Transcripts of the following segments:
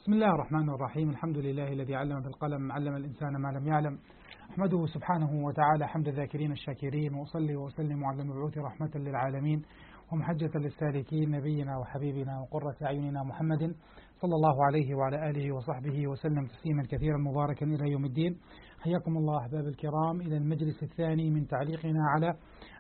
بسم الله الرحمن الرحيم. الحمد لله الذي علم بالقلم علم الإنسان ما لم يعلم. أحمده سبحانه وتعالى حمد الذاكرين الشاكرين، وأصلي وأسلم على المبعوث رحمة للعالمين ومحجة للسالكين نبينا وحبيبنا وقرة أعيننا محمد صلى الله عليه وعلى آله وصحبه وسلم تسليما كثيرا مباركا إلى يوم الدين. حياكم الله أحباب الكرام إلى المجلس الثاني من تعليقنا على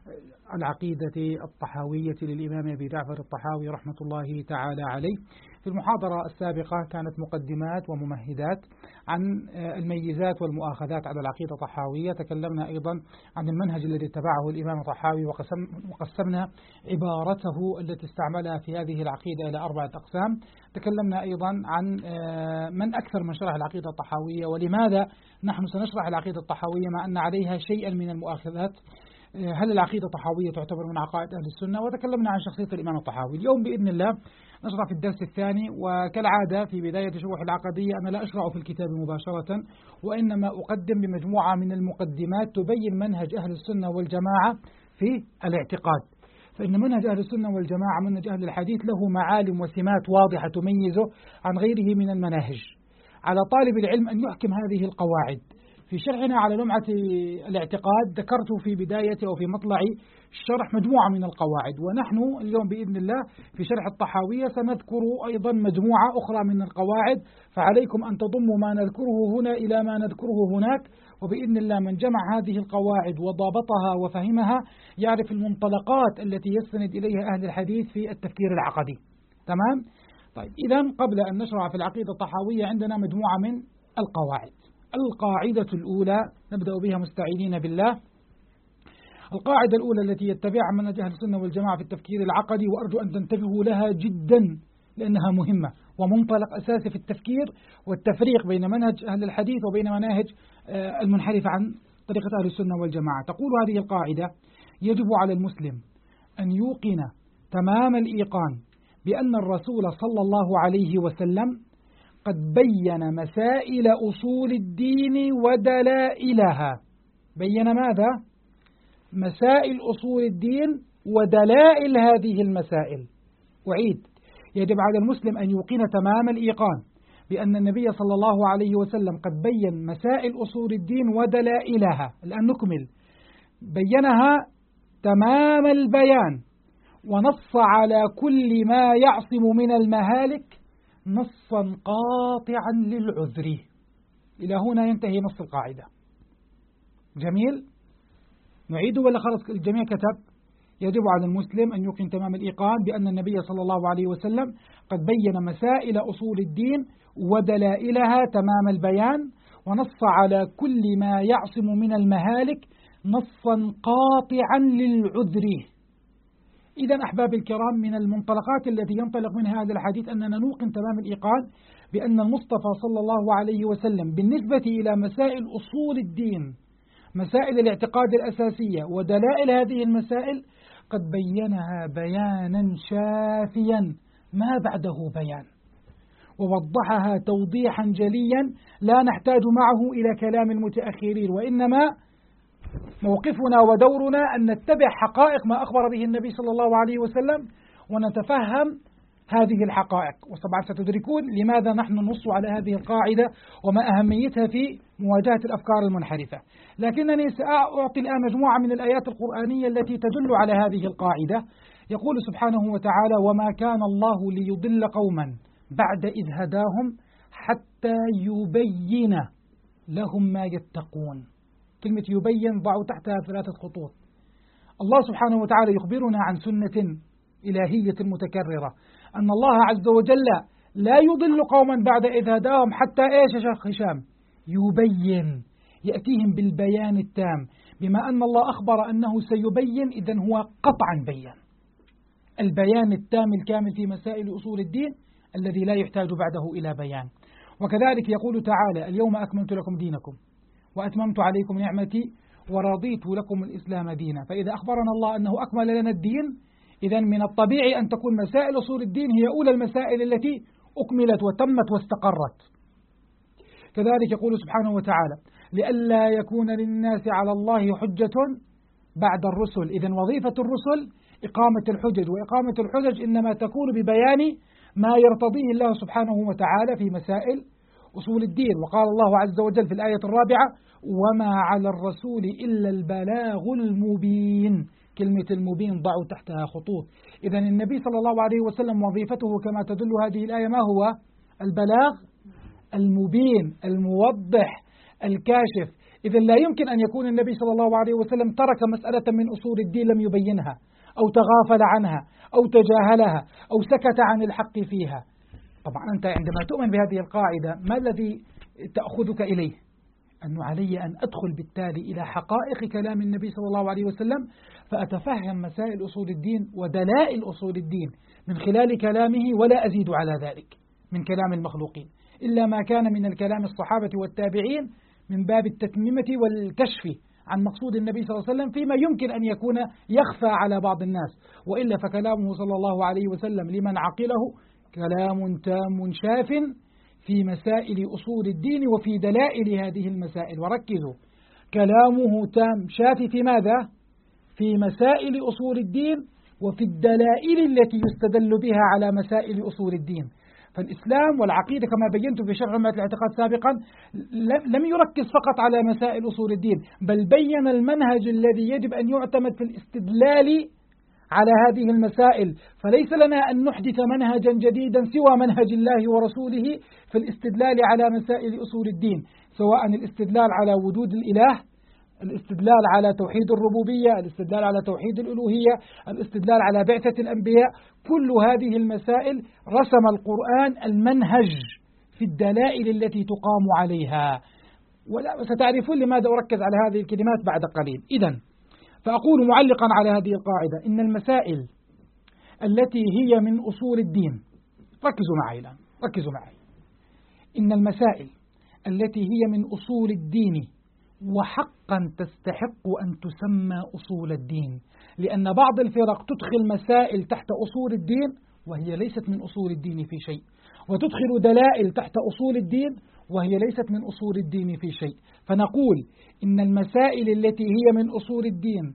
العقيدة الطحاوية للإمام أبي جعفر الطحاوي رحمة الله تعالى عليه. في المحاضرة السابقة كانت مقدمات وممهدات عن الميزات والمؤاخذات على العقيدة الطحاوية. تكلمنا أيضا عن المنهج الذي اتبعه الإمام الطحاوي وقسمنا عبارته التي استعملها في هذه العقيدة إلى 4 أقسام. تكلمنا أيضا عن من أكثر من شرح العقيدة الطحاوية ولماذا نحن سنشرح العقيدة الطحاوية مع أن عليها شيئا من المؤاخذات. هل العقيدة الطحاوية تعتبر من عقائد أهل السنة؟ وتكلمنا عن شخصية الإمام الطحاوي. اليوم بإذن الله نشرح في الدرس الثاني، وكالعادة في بداية شروح العقدية أنا لا أشرع في الكتاب مباشرة، وإنما أقدم بمجموعة من المقدمات تبين منهج أهل السنة والجماعة في الاعتقاد. فإن منهج أهل السنة والجماعة منهج أهل الحديث له معالم وسمات واضحة تميزه عن غيره من المناهج. على طالب العلم أن يحكم هذه القواعد. في شرحنا على لمعة الاعتقاد ذكرت في بداية أو في مطلع الشرح مجموعة من القواعد، ونحن اليوم بإذن الله في شرح الطحاوية سنذكر أيضا مجموعة أخرى من القواعد، فعليكم أن تضموا ما نذكره هنا إلى ما نذكره هناك. وبإذن الله من جمع هذه القواعد وضابطها وفهمها يعرف المنطلقات التي يستند إليها أهل الحديث في التفكير العقدي. تمام؟ طيب، إذن قبل أن نشرع في العقيدة الطحاوية عندنا مجموعة من القواعد. القاعدة الأولى نبدأ بها مستعينين بالله. القاعدة الأولى التي يتبعها منهج أهل السنة والجماعة في التفكير العقدي، وأرجو أن تنتبهوا لها جدا لأنها مهمة ومنطلق أساسي في التفكير والتفريق بين منهج أهل الحديث وبين مناهج المنحرفة عن طريقة أهل السنة والجماعة. تقول هذه القاعدة: يجب على المسلم أن يوقن تمام الإيقان بأن الرسول صلى الله عليه وسلم قد بين مسائل أصول الدين ودلائلها. بين ماذا؟ مسائل أصول الدين ودلائل هذه المسائل. أعيد: يجب على المسلم أن يوقن تمام الإيقان بأن النبي صلى الله عليه وسلم قد بين مسائل أصول الدين ودلائلها. الآن نكمل. بينها تمام البيان، ونص على كل ما يعصم من المهالك نصا قاطعا للعذر. إلى هنا ينتهي نص القاعدة. جميل؟ نعيد ولا خلص الجميع كتب؟ يجب على المسلم أن يوقن تمام الإيقان بأن النبي صلى الله عليه وسلم قد بين مسائل أصول الدين ودلائلها تمام البيان، ونص على كل ما يعصم من المهالك نصا قاطعا للعذر. إذن أحباب الكرام، من المنطلقات التي ينطلق منها هذا الحديث أننا نوقن تمام الإيقان بأن المصطفى صلى الله عليه وسلم بالنسبة إلى مسائل أصول الدين، مسائل الاعتقاد الأساسية ودلائل هذه المسائل، قد بينها بيانا شافيا ما بعده بيان، ووضحها توضيحا جليا لا نحتاج معه إلى كلام المتأخرين، وإنما موقفنا ودورنا أن نتبع حقائق ما أخبر به النبي صلى الله عليه وسلم ونتفهم هذه الحقائق. وطبعا ستدركون لماذا نحن ننص على هذه القاعدة وما أهميتها في مواجهة الأفكار المنحرفة. لكنني سأعطي الآن مجموعة من الآيات القرآنية التي تدل على هذه القاعدة. يقول سبحانه وتعالى: وما كان الله ليضل قوما بعد إذ هداهم حتى يبين لهم ما يتقون. كلمة يبين ضعوا تحتها 3 خطوط. الله سبحانه وتعالى يخبرنا عن سنة إلهية متكررة، أن الله عز وجل لا يضل قوما بعد إذ هداهم حتى إيش يا شيخ هشام؟ يبين، يأتيهم بالبيان التام. بما أن الله أخبر أنه سيبين، إذن هو قطعا بيان البيان التام الكامل في مسائل أصول الدين الذي لا يحتاج بعده إلى بيان. وكذلك يقول تعالى: اليوم أكملت لكم دينكم وأتممت عليكم نعمتي ورضيت لكم الإسلام دينا. فإذا أخبرنا الله أنه أكمل لنا الدين، إذن من الطبيعي أن تكون مسائل أصول الدين هي أولى المسائل التي أكملت وتمت واستقرت. كذلك يقول سبحانه وتعالى: لئلا يكون للناس على الله حجة بعد الرسل. إذن وظيفة الرسل إقامة الحجج، وإقامة الحجج إنما تكون ببيان ما يرتضيه الله سبحانه وتعالى في مسائل أصول الدين. وقال الله عز وجل في الآية الرابعة: وما على الرسول إلا البلاغ المبين. كلمة المبين ضعوا تحتها خطوط. إذن النبي صلى الله عليه وسلم وظيفته كما تدل هذه الآية ما هو؟ البلاغ المبين، الموضح، الكاشف. إذن لا يمكن أن يكون النبي صلى الله عليه وسلم ترك مسألة من أصول الدين لم يبينها، أو تغافل عنها، أو تجاهلها، أو سكت عن الحق فيها. طبعا أنت عندما تؤمن بهذه القاعدة ما الذي تأخذك إليه؟ أنه علي أن أدخل بالتالي إلى حقائق كلام النبي صلى الله عليه وسلم، فأتفهم مسائل أصول الدين ودلائل أصول الدين من خلال كلامه، ولا أزيد على ذلك من كلام المخلوقين، إلا ما كان من الكلام الصحابة والتابعين من باب التتميمة والكشف عن مقصود النبي صلى الله عليه وسلم فيما يمكن أن يكون يخفى على بعض الناس. وإلا فكلامه صلى الله عليه وسلم لمن عقله كلام تام شاف في مسائل أصول الدين وفي دلائل هذه المسائل. وركزوا، كلامه تام شاف في ماذا؟ في مسائل أصول الدين وفي الدلائل التي يستدل بها على مسائل أصول الدين. فالإسلام والعقيدة كما بينت في شرح عمدة الاعتقاد سابقا لم يركز فقط على مسائل أصول الدين، بل بين المنهج الذي يجب أن يعتمد في الاستدلال على هذه المسائل. فليس لنا أن نحدث منهجا جديدا سوى منهج الله ورسوله في الاستدلال على مسائل أصول الدين، سواء الاستدلال على وجود الإله، الاستدلال على توحيد الربوبية، الاستدلال على توحيد الألوهية، الاستدلال على بعثة الأنبياء. كل هذه المسائل رسم القرآن المنهج في الدلائل التي تقام عليها. وستعرفون لماذا أركز على هذه الكلمات بعد قليل. إذن فأقول معلقا على هذه القاعدة إن المسائل التي هي من أصول الدين، ركزوا معي الآن، ركزوا معي، إن المسائل التي هي من أصول الدين وحقا تستحق أن تسمى أصول الدين، لأن بعض الفرق تدخل مسائل تحت أصول الدين وهي ليست من أصول الدين في شيء، وتدخل دلائل تحت أصول الدين وهي ليست من أصول الدين في شيء. فنقول إن المسائل التي هي من أصول الدين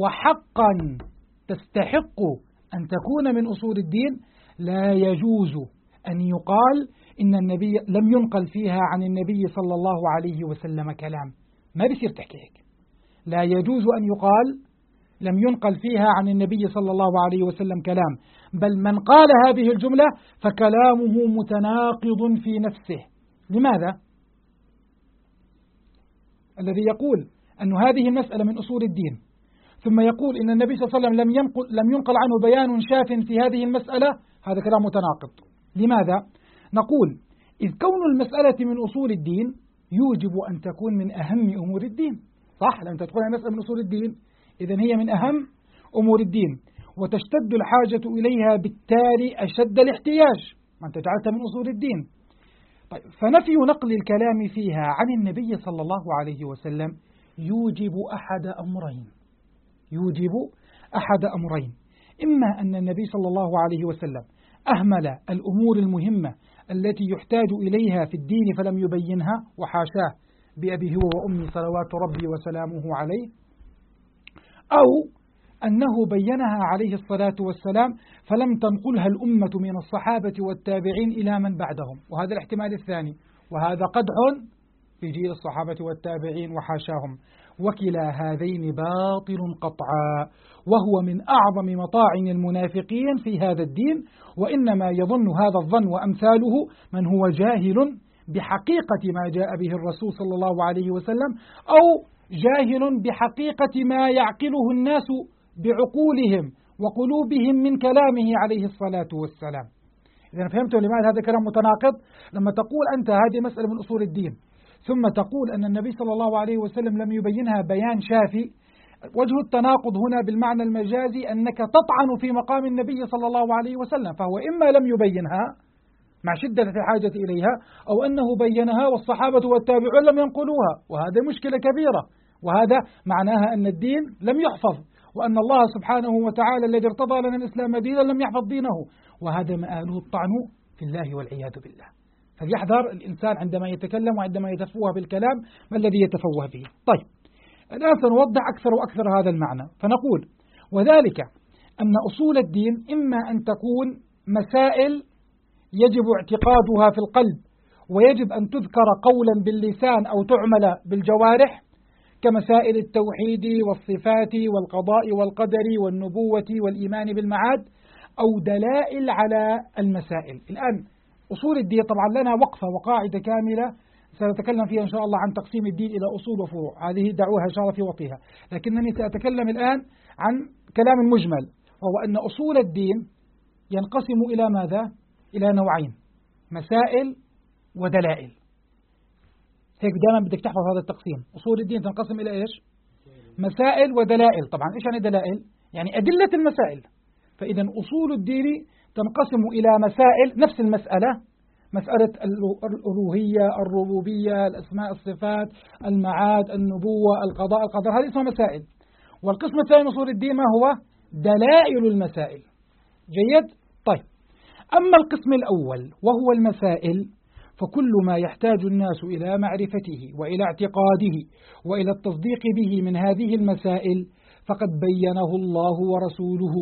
وحقا تستحق أن تكون من أصول الدين لا يجوز أن يقال إن النبي لم ينقل فيها عن النبي صلى الله عليه وسلم كلام. ما بيصير تحكي هيك. لا يجوز أن يقال لم ينقل فيها عن النبي صلى الله عليه وسلم كلام، بل من قال هذه الجملة فكلامه متناقض في نفسه. لماذا؟ الذي يقول أن هذه المسألة من أصول الدين ثم يقول إن النبي صلى الله عليه وسلم لم ينقل عنه بيان شاف في هذه المسألة، هذا كلام متناقض. لماذا؟ نقول إذ كون المسألة من أصول الدين يوجب أن تكون من أهم أمور الدين، صح؟ لأن تكون المسألة من أصول الدين إذن هي من أهم أمور الدين، وتشتد الحاجة إليها بالتالي أشد الاحتياج، ما أنت جعلتها من أصول الدين. طيب، فنفي نقل الكلام فيها عن النبي صلى الله عليه وسلم يوجب أحد أمرين، إما أن النبي صلى الله عليه وسلم أهمل الأمور المهمة التي يحتاج إليها في الدين فلم يبينها، وحاشاه بأبي هو وأمي صلوات ربي وسلامه عليه، أو أنه بينها عليه الصلاة والسلام فلم تنقلها الأمة من الصحابة والتابعين إلى من بعدهم، وهذا الاحتمال الثاني، وهذا قدح في جيل الصحابة والتابعين وحاشاهم. وكلا هذين باطل قطعا، وهو من أعظم مطاعن المنافقين في هذا الدين، وإنما يظن هذا الظن وأمثاله من هو جاهل بحقيقة ما جاء به الرسول صلى الله عليه وسلم، أو جاهل بحقيقة ما يعقله الناس بعقولهم وقلوبهم من كلامه عليه الصلاة والسلام. إذا فهمتوا لماذا هذا كلام متناقض؟ لما تقول أنت هذه مسألة من أصول الدين ثم تقول أن النبي صلى الله عليه وسلم لم يبينها بيان شافي، وجه التناقض هنا بالمعنى المجازي أنك تطعن في مقام النبي صلى الله عليه وسلم، فهو إما لم يبينها مع شدة الحاجة إليها، أو أنه بينها والصحابة والتابعون لم ينقلوها، وهذا مشكلة كبيرة، وهذا معناها أن الدين لم يحفظ، وأن الله سبحانه وتعالى الذي ارتضى لنا الإسلام دينا لم يحفظ دينه، وهذا مآله الطعن في الله والعياذ بالله. فليحذر الإنسان عندما يتكلم وعندما يتفوه بالكلام ما الذي يتفوه به. طيب، الآن سنوضح أكثر وأكثر هذا المعنى، فنقول وذلك أن أصول الدين إما أن تكون مسائل يجب اعتقادها في القلب ويجب أن تذكر قولا باللسان أو تعمل بالجوارح، كمسائل التوحيد والصفات والقضاء والقدر والنبوة والإيمان بالمعاد، أو دلائل على المسائل. الآن أصول الدين طبعا لنا وقفة وقاعدة كاملة سنتكلم فيها إن شاء الله عن تقسيم الدين إلى أصول وفروع، هذه دعوها إن شاء الله في وقتها، لكنني سأتكلم الآن عن كلام مجمل، وهو أن أصول الدين ينقسم إلى ماذا؟ إلى نوعين: مسائل ودلائل. هيك دائما بدك تحفظ هذا التقسيم. أصول الدين تنقسم إلى إيش؟ مسائل ودلائل. طبعا إيش يعني دلائل؟ يعني أدلة المسائل. فإذا أصول الدين تنقسم إلى مسائل، نفس المسألة، مسألة الألوهية، الربوبية، الأسماء الصفات، المعاد، النبوة، القضاء القدر، هذه اسمها مسائل. والقسم الثاني من أصول الدين ما هو؟ دلائل المسائل. جيد؟ طيب، أما القسم الأول وهو المسائل، فكل ما يحتاج الناس إلى معرفته وإلى اعتقاده وإلى التصديق به من هذه المسائل فقد بينه الله ورسوله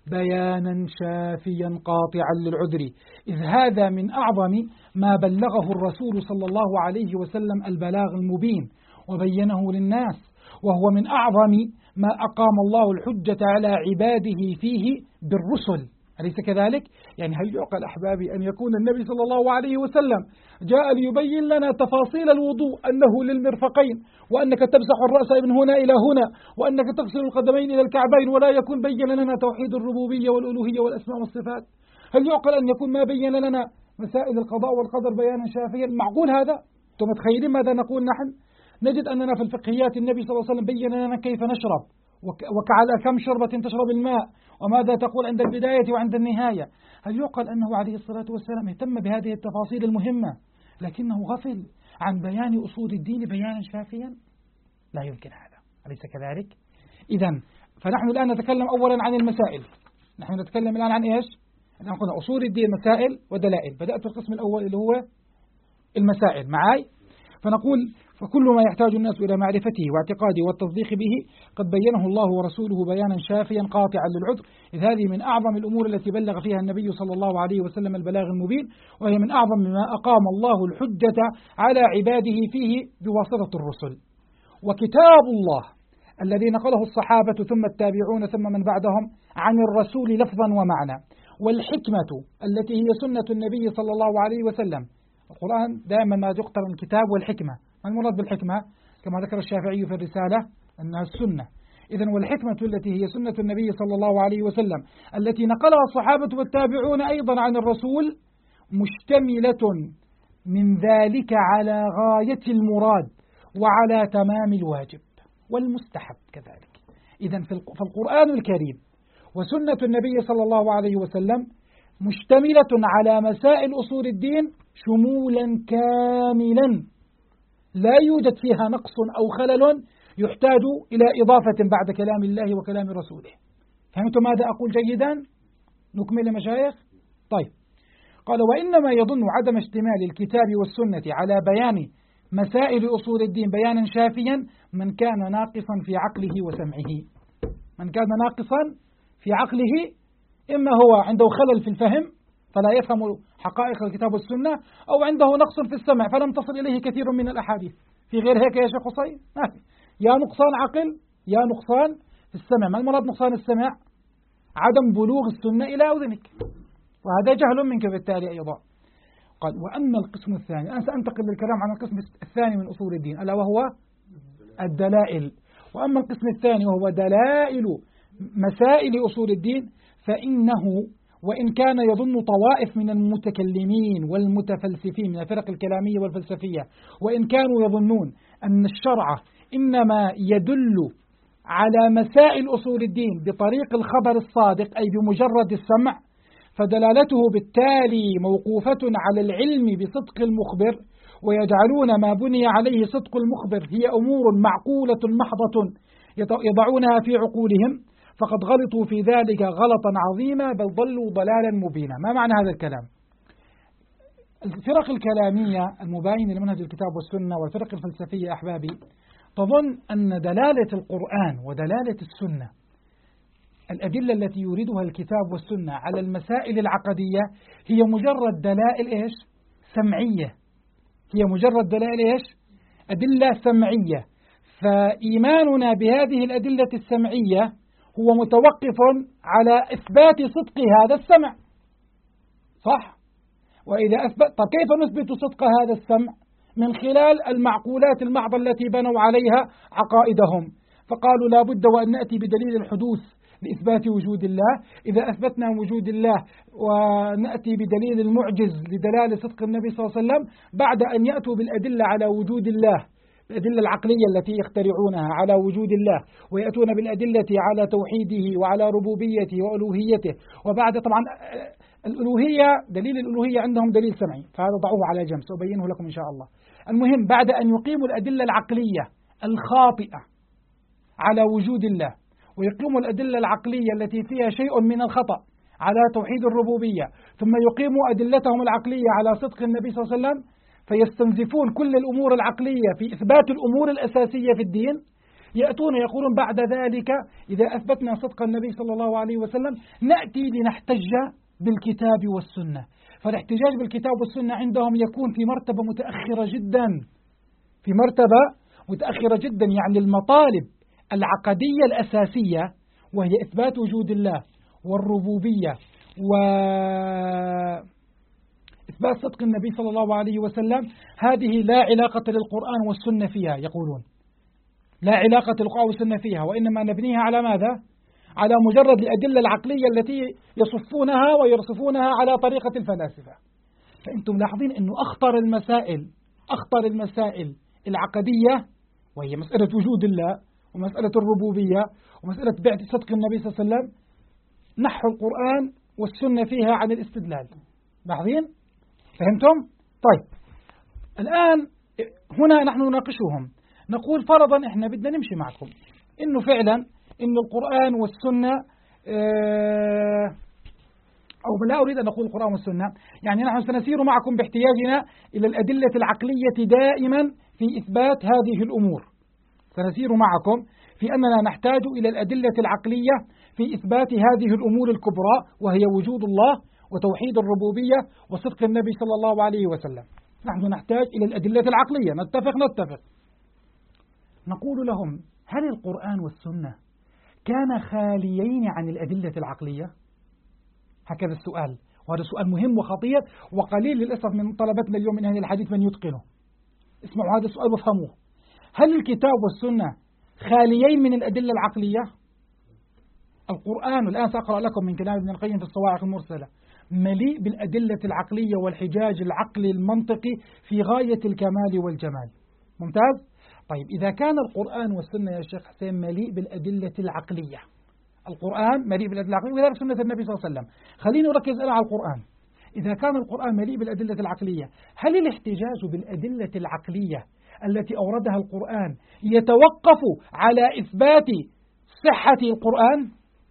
بيانا شافيا قاطعا للعذر، إذ هذا من أعظم ما بلغه الرسول صلى الله عليه وسلم البلاغ المبين وبينه للناس، وهو من أعظم ما أقام الله الحجة على عباده فيه بالرسل، أليس كذلك؟ يعني هل يعقل أحبابي أن يكون النبي صلى الله عليه وسلم جاء ليبين لنا تفاصيل الوضوء، أنه للمرفقين، وأنك تمسح الرأس من هنا إلى هنا، وأنك تغسل القدمين إلى الكعبين، ولا يكون بين لنا توحيد الربوبية والألوهية والأسماء والصفات؟ هل يعقل أن يكون ما بين لنا مسائل القضاء والقدر بيانا شافيا؟ معقول هذا؟ أنتم متخيلين ماذا نقول نحن؟ نجد أننا في الفقهيات النبي صلى الله عليه وسلم بين لنا كيف نشرب، وعلى كم شربة تشرب الماء، وماذا تقول عند البداية وعند النهاية. هل يعقل أنه عليه الصلاة والسلام اهتم بهذه التفاصيل المهمة لكنه غفل عن بيان أصول الدين بيانا شافيا؟ لا يمكن هذا، أليس كذلك؟ إذا فنحن الآن نتكلم أولا عن المسائل. نحن نتكلم الآن عن إيش؟ نحن قلنا أصول الدين مسائل ودلائل. بدأت القسم الأول اللي هو المسائل معاي. فنقول فكل ما يحتاج الناس إلى معرفته واعتقاده والتصديق به قد بينه الله ورسوله بيانا شافيا قاطعا للعذر، إذ هذه من أعظم الأمور التي بلغ فيها النبي صلى الله عليه وسلم البلاغ المبين، وهي من أعظم ما أقام الله الحجة على عباده فيه بواسطة الرسل. وكتاب الله الذي نقله الصحابة ثم التابعون ثم من بعدهم عن الرسول لفظا ومعنى، والحكمة التي هي سنة النبي صلى الله عليه وسلم. القرآن دائما ما يقترن الكتاب والحكمة. ما المراد بالحكمة؟ كما ذكر الشافعي في الرسالة أنها السنة. إذن والحكمة التي هي سنة النبي صلى الله عليه وسلم التي نقلها الصحابة والتابعون أيضا عن الرسول مشتملة من ذلك على غاية المراد وعلى تمام الواجب والمستحب كذلك. إذن فالقرآن الكريم وسنة النبي صلى الله عليه وسلم مشتملة على مسائل أصول الدين شمولا كاملا لا يوجد فيها نقص أو خلل يحتاج إلى إضافة بعد كلام الله وكلام رسوله. فهمتم ماذا أقول جيدا؟ نكمل يا مشايخ؟ طيب، قال وإنما يظن عدم اشتمال الكتاب والسنة على بيان مسائل أصول الدين بيانا شافيا من كان ناقصا في عقله وسمعه. من كان ناقصا في عقله، إما هو عنده خلل في الفهم فلا يفهم حقائق الكتاب والسنة، أو عنده نقص في السمع فلم تصل إليه كثير من الأحاديث. في غير هيك يا شيخ حسين؟ يا نقصان عقل يا نقصان في السمع. ما المراد نقصان السمع؟ عدم بلوغ السنة إلى أذنك، وهذا جهل منك بالتالي أيضا. قال وأما القسم الثاني، أنا سأنتقل للكلام عن القسم الثاني من أصول الدين ألا وهو الدلائل. وأما القسم الثاني وهو دلائل مسائل أصول الدين فإنه وإن كان يظن طوائف من المتكلمين والمتفلسفين من الفرق الكلامية والفلسفية، وإن كانوا يظنون أن الشرع إنما يدل على مسائل أصول الدين بطريق الخبر الصادق أي بمجرد السمع، فدلالته بالتالي موقوفة على العلم بصدق المخبر، ويجعلون ما بني عليه صدق المخبر هي أمور معقولة محضة يضعونها في عقولهم، فقد غلطوا في ذلك غلطا عظيما بل ضلوا ضلالا مبينا. ما معنى هذا الكلام؟ الفرق الكلامية المباينة لمنهج الكتاب والسنة والفرق الفلسفية أحبابي تظن أن دلالة القرآن ودلالة السنة الأدلة التي يوردها الكتاب والسنة على المسائل العقدية هي مجرد دلائل إيش؟ سمعية. هي مجرد دلائل إيش؟ أدلة سمعية. فإيماننا بهذه الأدلة السمعية هو متوقف على إثبات صدق هذا السمع، صح؟ وإذا طب كيف نثبت صدق هذا السمع؟ من خلال المعقولات المحضة التي بنوا عليها عقائدهم، فقالوا لا بد وأن نأتي بدليل الحدوث لإثبات وجود الله. إذا أثبتنا وجود الله ونأتي بدليل المعجز لدلالة صدق النبي صلى الله عليه وسلم، بعد أن يأتوا بالأدلة على وجود الله، الأدلة العقلية التي يخترعونها على وجود الله، ويأتون بالأدلة على توحيده وعلى ربوبيته وألوهيته. وبعد طبعا الألوهية، دليل الألوهية عندهم دليل سمعي، فهذا ضعوه على جنب، سأبينه لكم إن شاء الله. المهم بعد أن يقيموا الأدلة العقلية الخاطئة على وجود الله، ويقيموا الأدلة العقلية التي فيها شيء من الخطأ على توحيد الربوبية، ثم يقيموا أدلتهم العقلية على صدق النبي صلى الله عليه وسلم، فيستنزفون كل الأمور العقلية في إثبات الأمور الأساسية في الدين، يأتون يقولون بعد ذلك إذا أثبتنا صدق النبي صلى الله عليه وسلم نأتي لنحتج بالكتاب والسنة. فالاحتجاج بالكتاب والسنة عندهم يكون في مرتبة متأخرة جدا، في مرتبة متأخرة جدا، يعني المطالب العقدية الأساسية وهي إثبات وجود الله والربوبية وإثبات صدق النبي صلى الله عليه وسلم، هذه لا علاقة للقرآن والسنة فيها، يقولون لا علاقة للقرآن والسنة فيها، وإنما نبنيها على ماذا؟ على مجرد الأدلة العقلية التي يصفونها ويرصفونها على طريقة الفلاسفة. فأنتم لاحظين أنه أخطر المسائل العقدية، وهي مسألة وجود الله ومسألة الربوبية ومسألة بعد صدق النبي صلى الله عليه وسلم، نحو القرآن والسنة فيها عن الاستدلال. لاحظين؟ فهمتم؟ طيب الآن هنا نحن نناقشهم، نقول فرضا إحنا بدنا نمشي معكم إنه فعلا إن القرآن والسنة أو لا أريد أن أقول القرآن والسنة، يعني نحن سنسير معكم باحتياجنا إلى الأدلة العقلية دائما في إثبات هذه الأمور. سنسير معكم في أننا نحتاج إلى الأدلة العقلية في إثبات هذه الأمور الكبرى، وهي وجود الله وتوحيد الربوبية وصدق النبي صلى الله عليه وسلم. نحن نحتاج إلى الأدلة العقلية، نتفق. نقول لهم هل القرآن والسنة كان خاليين عن الأدلة العقلية؟ هكذا السؤال، وهذا سؤال مهم وخطير، وقليل للأسف من طلبتنا اليوم من أهل الحديث من يتقنه. اسمعوا هذا السؤال وافهموه. هل الكتاب والسنة خاليين من الأدلة العقلية؟ القرآن، الآن سأقرأ لكم من كلام ابن القيم في الصواعق المرسلة، مليء بالأدلة العقلية والحجاج العقلي المنطقي في غاية الكمال والجمال. ممتاز؟ طيب إذا كان القرآن والسنة يا شيخ حسين مليء بالأدلة العقلية، القرآن مليء بالأدلة العقلية وذلك سنة النبي صلى الله عليه وسلم، خليني أركز على القرآن. إذا كان القرآن مليء بالأدلة العقلية، هل الاحتجاج بالأدلة العقلية التي أوردها القرآن يتوقف على إثبات صحة القرآن؟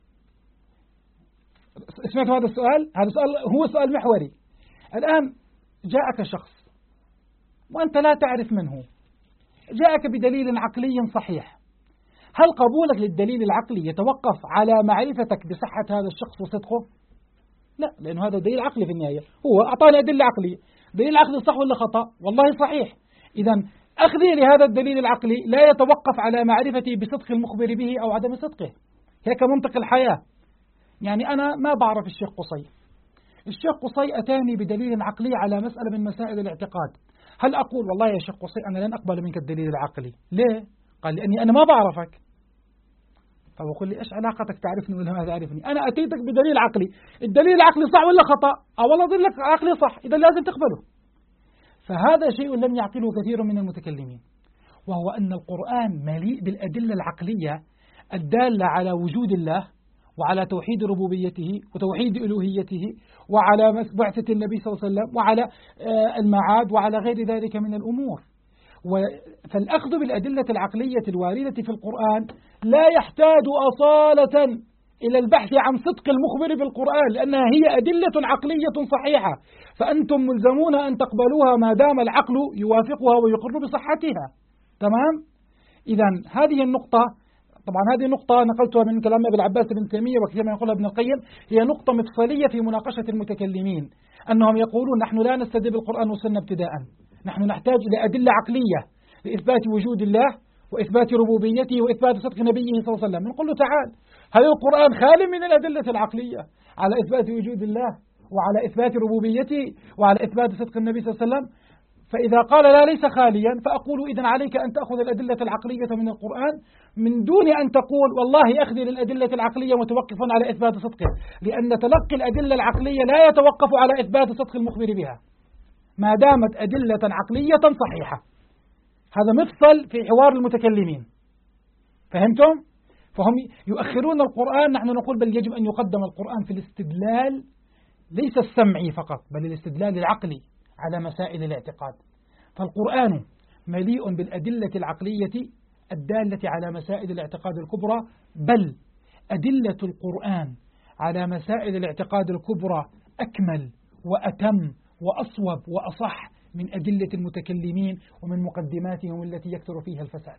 سمعت هذا السؤال؟ هذا السؤال هو سؤال محوري. الآن جاءك شخص وأنت لا تعرف منه، جاءك بدليل عقلي صحيح، هل قبولك للدليل العقلي يتوقف على معرفتك بصحة هذا الشخص وصدقه؟ لا، لأنه هذا دليل عقلي في النهاية، هو أعطاني أدلة عقلية، دليل العقلي صح ولا خطأ؟ والله صحيح. إذا أخذي لهذا الدليل العقلي لا يتوقف على معرفتي بصدق المخبر به أو عدم صدقه. هيك منطق الحياة. يعني أنا ما بعرف الشيخ قصي، الشيخ قصي أتاني بدليل عقلي على مسألة من مسائل الاعتقاد، هل أقول والله يا شيخ قصي أنا لن أقبل منك الدليل العقلي؟ ليه؟ قال لأني أنا ما بعرفك. فبقول لي إيش علاقتك تعرفني ولا ما تعرفني؟ أنا أتيتك بدليل عقلي، الدليل العقلي صح ولا خطأ؟ والله أقول لك عقلي صح، إذا لازم تقبله. فهذا شيء لم يعقله كثير من المتكلمين، وهو أن القرآن مليء بالأدلة العقلية الدالة على وجود الله وعلى توحيد ربوبيته وتوحيد ألوهيته وعلى بعثة النبي صلى الله عليه وسلم وعلى المعاد وعلى غير ذلك من الأمور. فالأخذ بالأدلة العقلية الواردة في القرآن لا يحتاج أصالة إلى البحث عن صدق المخبر بالقرآن، لأنها هي أدلة عقلية صحيحة، فأنتم ملزمون أن تقبلوها ما دام العقل يوافقها ويقر بصحتها. تمام؟ إذن هذه النقطة طبعا هذه نقطة نقلتها من كلام ابن عباس بن تيمية وكثير ما يقولها ابن القيم، هي نقطة مفصلية في مناقشة المتكلمين، أنهم يقولون نحن لا نستدل بالقرآن والسنة ابتداء، نحن نحتاج إلى أدلة عقلية لإثبات وجود الله وإثبات ربوبيته وإثبات صدق نبيه صلى الله عليه وسلم. نقول له تعال، هل القرآن خال من الأدلة العقلية على إثبات وجود الله وعلى إثبات ربوبيته وعلى إثبات صدق النبي صلى الله عليه وسلم؟ فإذا قال لا ليس خاليا، فأقول إذن عليك أن تأخذ الأدلة العقلية من القرآن من دون أن تقول والله أخذي للأدلة العقلية متوقف على إثبات صدقه، لأن تلقي الأدلة العقلية لا يتوقف على إثبات صدق المخبر بها ما دامت أدلة عقلية صحيحة. هذا مفصل في حوار المتكلمين، فهمتم؟ فهم يؤخرون القرآن، نحن نقول بل يجب أن يقدم القرآن في الاستدلال ليس السمعي فقط بل الاستدلال العقلي على مسائل الاعتقاد. فالقرآن مليء بالأدلة العقلية الدالة على مسائل الاعتقاد الكبرى، بل أدلة القرآن على مسائل الاعتقاد الكبرى أكمل وأتم وأصوب وأصح من أدلة المتكلمين ومن مقدماتهم التي يكثر فيها الفساد.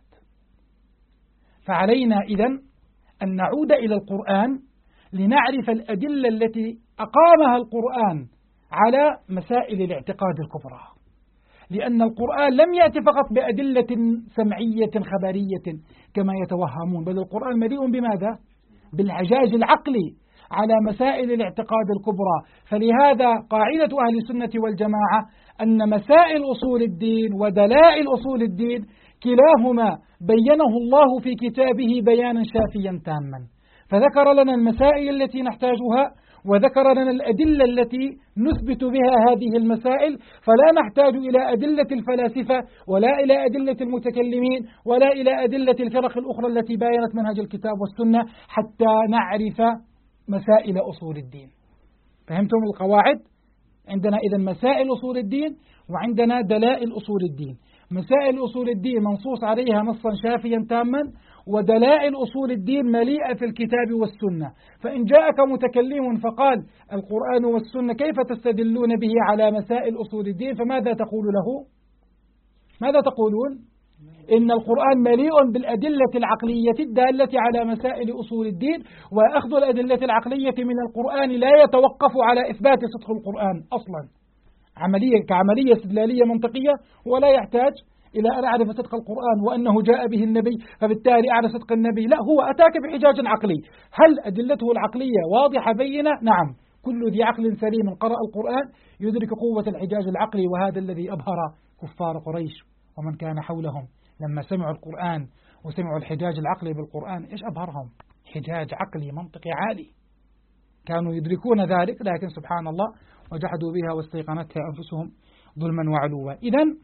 فعلينا إذن أن نعود إلى القرآن لنعرف الأدلة التي أقامها القرآن على مسائل الاعتقاد الكبرى، لأن القرآن لم يأتي فقط بأدلة سمعية خبرية كما يتوهمون، بل القرآن مليء بماذا؟ بالحجاج العقلي على مسائل الاعتقاد الكبرى. فلهذا قاعدة أهل السنة والجماعة أن مسائل أصول الدين ودلائل أصول الدين كلاهما بينه الله في كتابه بيانا شافيا تاما، فذكر لنا المسائل التي نحتاجها وذكر لنا الأدلة التي نثبت بها هذه المسائل، فلا نحتاج إلى أدلة الفلاسفة ولا إلى أدلة المتكلمين ولا إلى أدلة الفرق الأخرى التي باينت منهج الكتاب والسنة حتى نعرف مسائل أصول الدين. فهمتم القواعد؟ عندنا إذن مسائل أصول الدين وعندنا دلائل أصول الدين. مسائل أصول الدين منصوص عليها نصا شافيا تاما، ودلائل أصول الدين مليئة في الكتاب والسنة. فإن جاءك متكلم فقال القرآن والسنة كيف تستدلون به على مسائل أصول الدين، فماذا تقول له؟ ماذا تقولون؟ إن القرآن مليء بالأدلة العقلية الدالة على مسائل أصول الدين، وأخذ الأدلة العقلية من القرآن لا يتوقف على إثبات صدق القرآن أصلا كعملية استدلالية منطقية، ولا يحتاج إلى أن أعرف صدق القرآن وأنه جاء به النبي فبالتالي أعرف صدق النبي، لا، هو أتاك بحجاج عقلي. هل أدلته العقلية واضحة بينة؟ نعم، كل ذي عقل سليم قرأ القرآن يدرك قوة الحجاج العقلي، وهذا الذي أبهر كفار قريش ومن كان حولهم لما سمعوا القرآن وسمعوا الحجاج العقلي بالقرآن. إيش أبهرهم؟ حجاج عقلي منطقي عالي، كانوا يدركون ذلك، لكن سبحان الله وجحدوا بها واستيقنتها أنفسهم ظلما وعلوا. إذن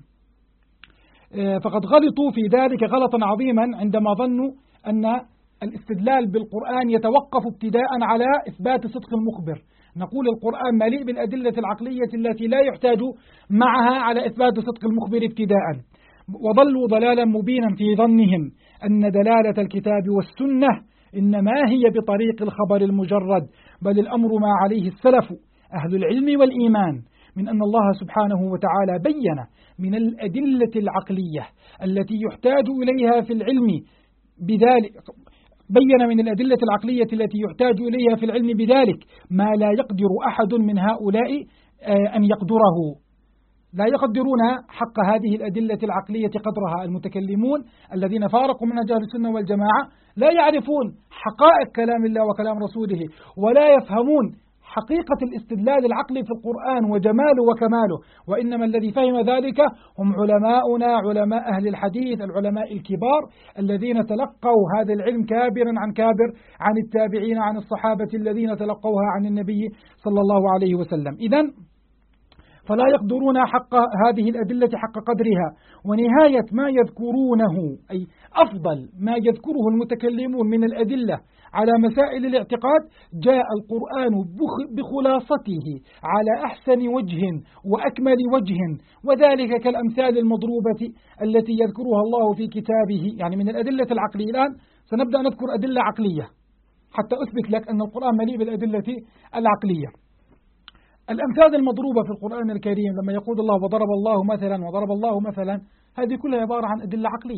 فقد غلطوا في ذلك غلطا عظيما عندما ظنوا أن الاستدلال بالقرآن يتوقف ابتداء على إثبات صدق المخبر. نقول القرآن مليء بالأدلة العقلية التي لا يحتاج معها على إثبات صدق المخبر ابتداء، وضلوا ضلالا مبينا في ظنهم أن دلالة الكتاب والسنة إنما هي بطريق الخبر المجرد، بل الأمر ما عليه السلف أهل العلم والإيمان من أن الله سبحانه وتعالى بين من الأدلة العقلية التي يحتاج إليها في العلم بذلك، بين من الأدلة العقلية التي يحتاج إليها في العلم بذلك ما لا يقدر أحد من هؤلاء أن يقدره. لا يقدرون حق هذه الأدلة العقلية قدرها. المتكلمون الذين فارقوا منهج أهل السنة والجماعة لا يعرفون حقائق كلام الله وكلام رسوله، ولا يفهمون حقيقة الاستدلال العقلي في القرآن وجماله وكماله، وإنما الذي فهم ذلك هم علماؤنا، علماء أهل الحديث، العلماء الكبار الذين تلقوا هذا العلم كابرا عن كابر عن التابعين عن الصحابة الذين تلقوها عن النبي صلى الله عليه وسلم. إذن فلا يقدرون حق هذه الأدلة حق قدرها. ونهاية ما يذكرونه أي أفضل ما يذكره المتكلمون من الأدلة على مسائل الاعتقاد جاء القرآن بخلاصته على أحسن وجه وأكمل وجه، وذلك كالأمثال المضروبة التي يذكرها الله في كتابه. يعني من الأدلة العقلية الآن سنبدأ نذكر أدلة عقلية حتى أثبت لك أن القرآن مليء بالأدلة العقلية. الأمثال المضروبة في القرآن الكريم لما يقول الله وضرب الله مثلا وضرب الله مثلا، هذه كلها عبارة عن أدلة عقلية.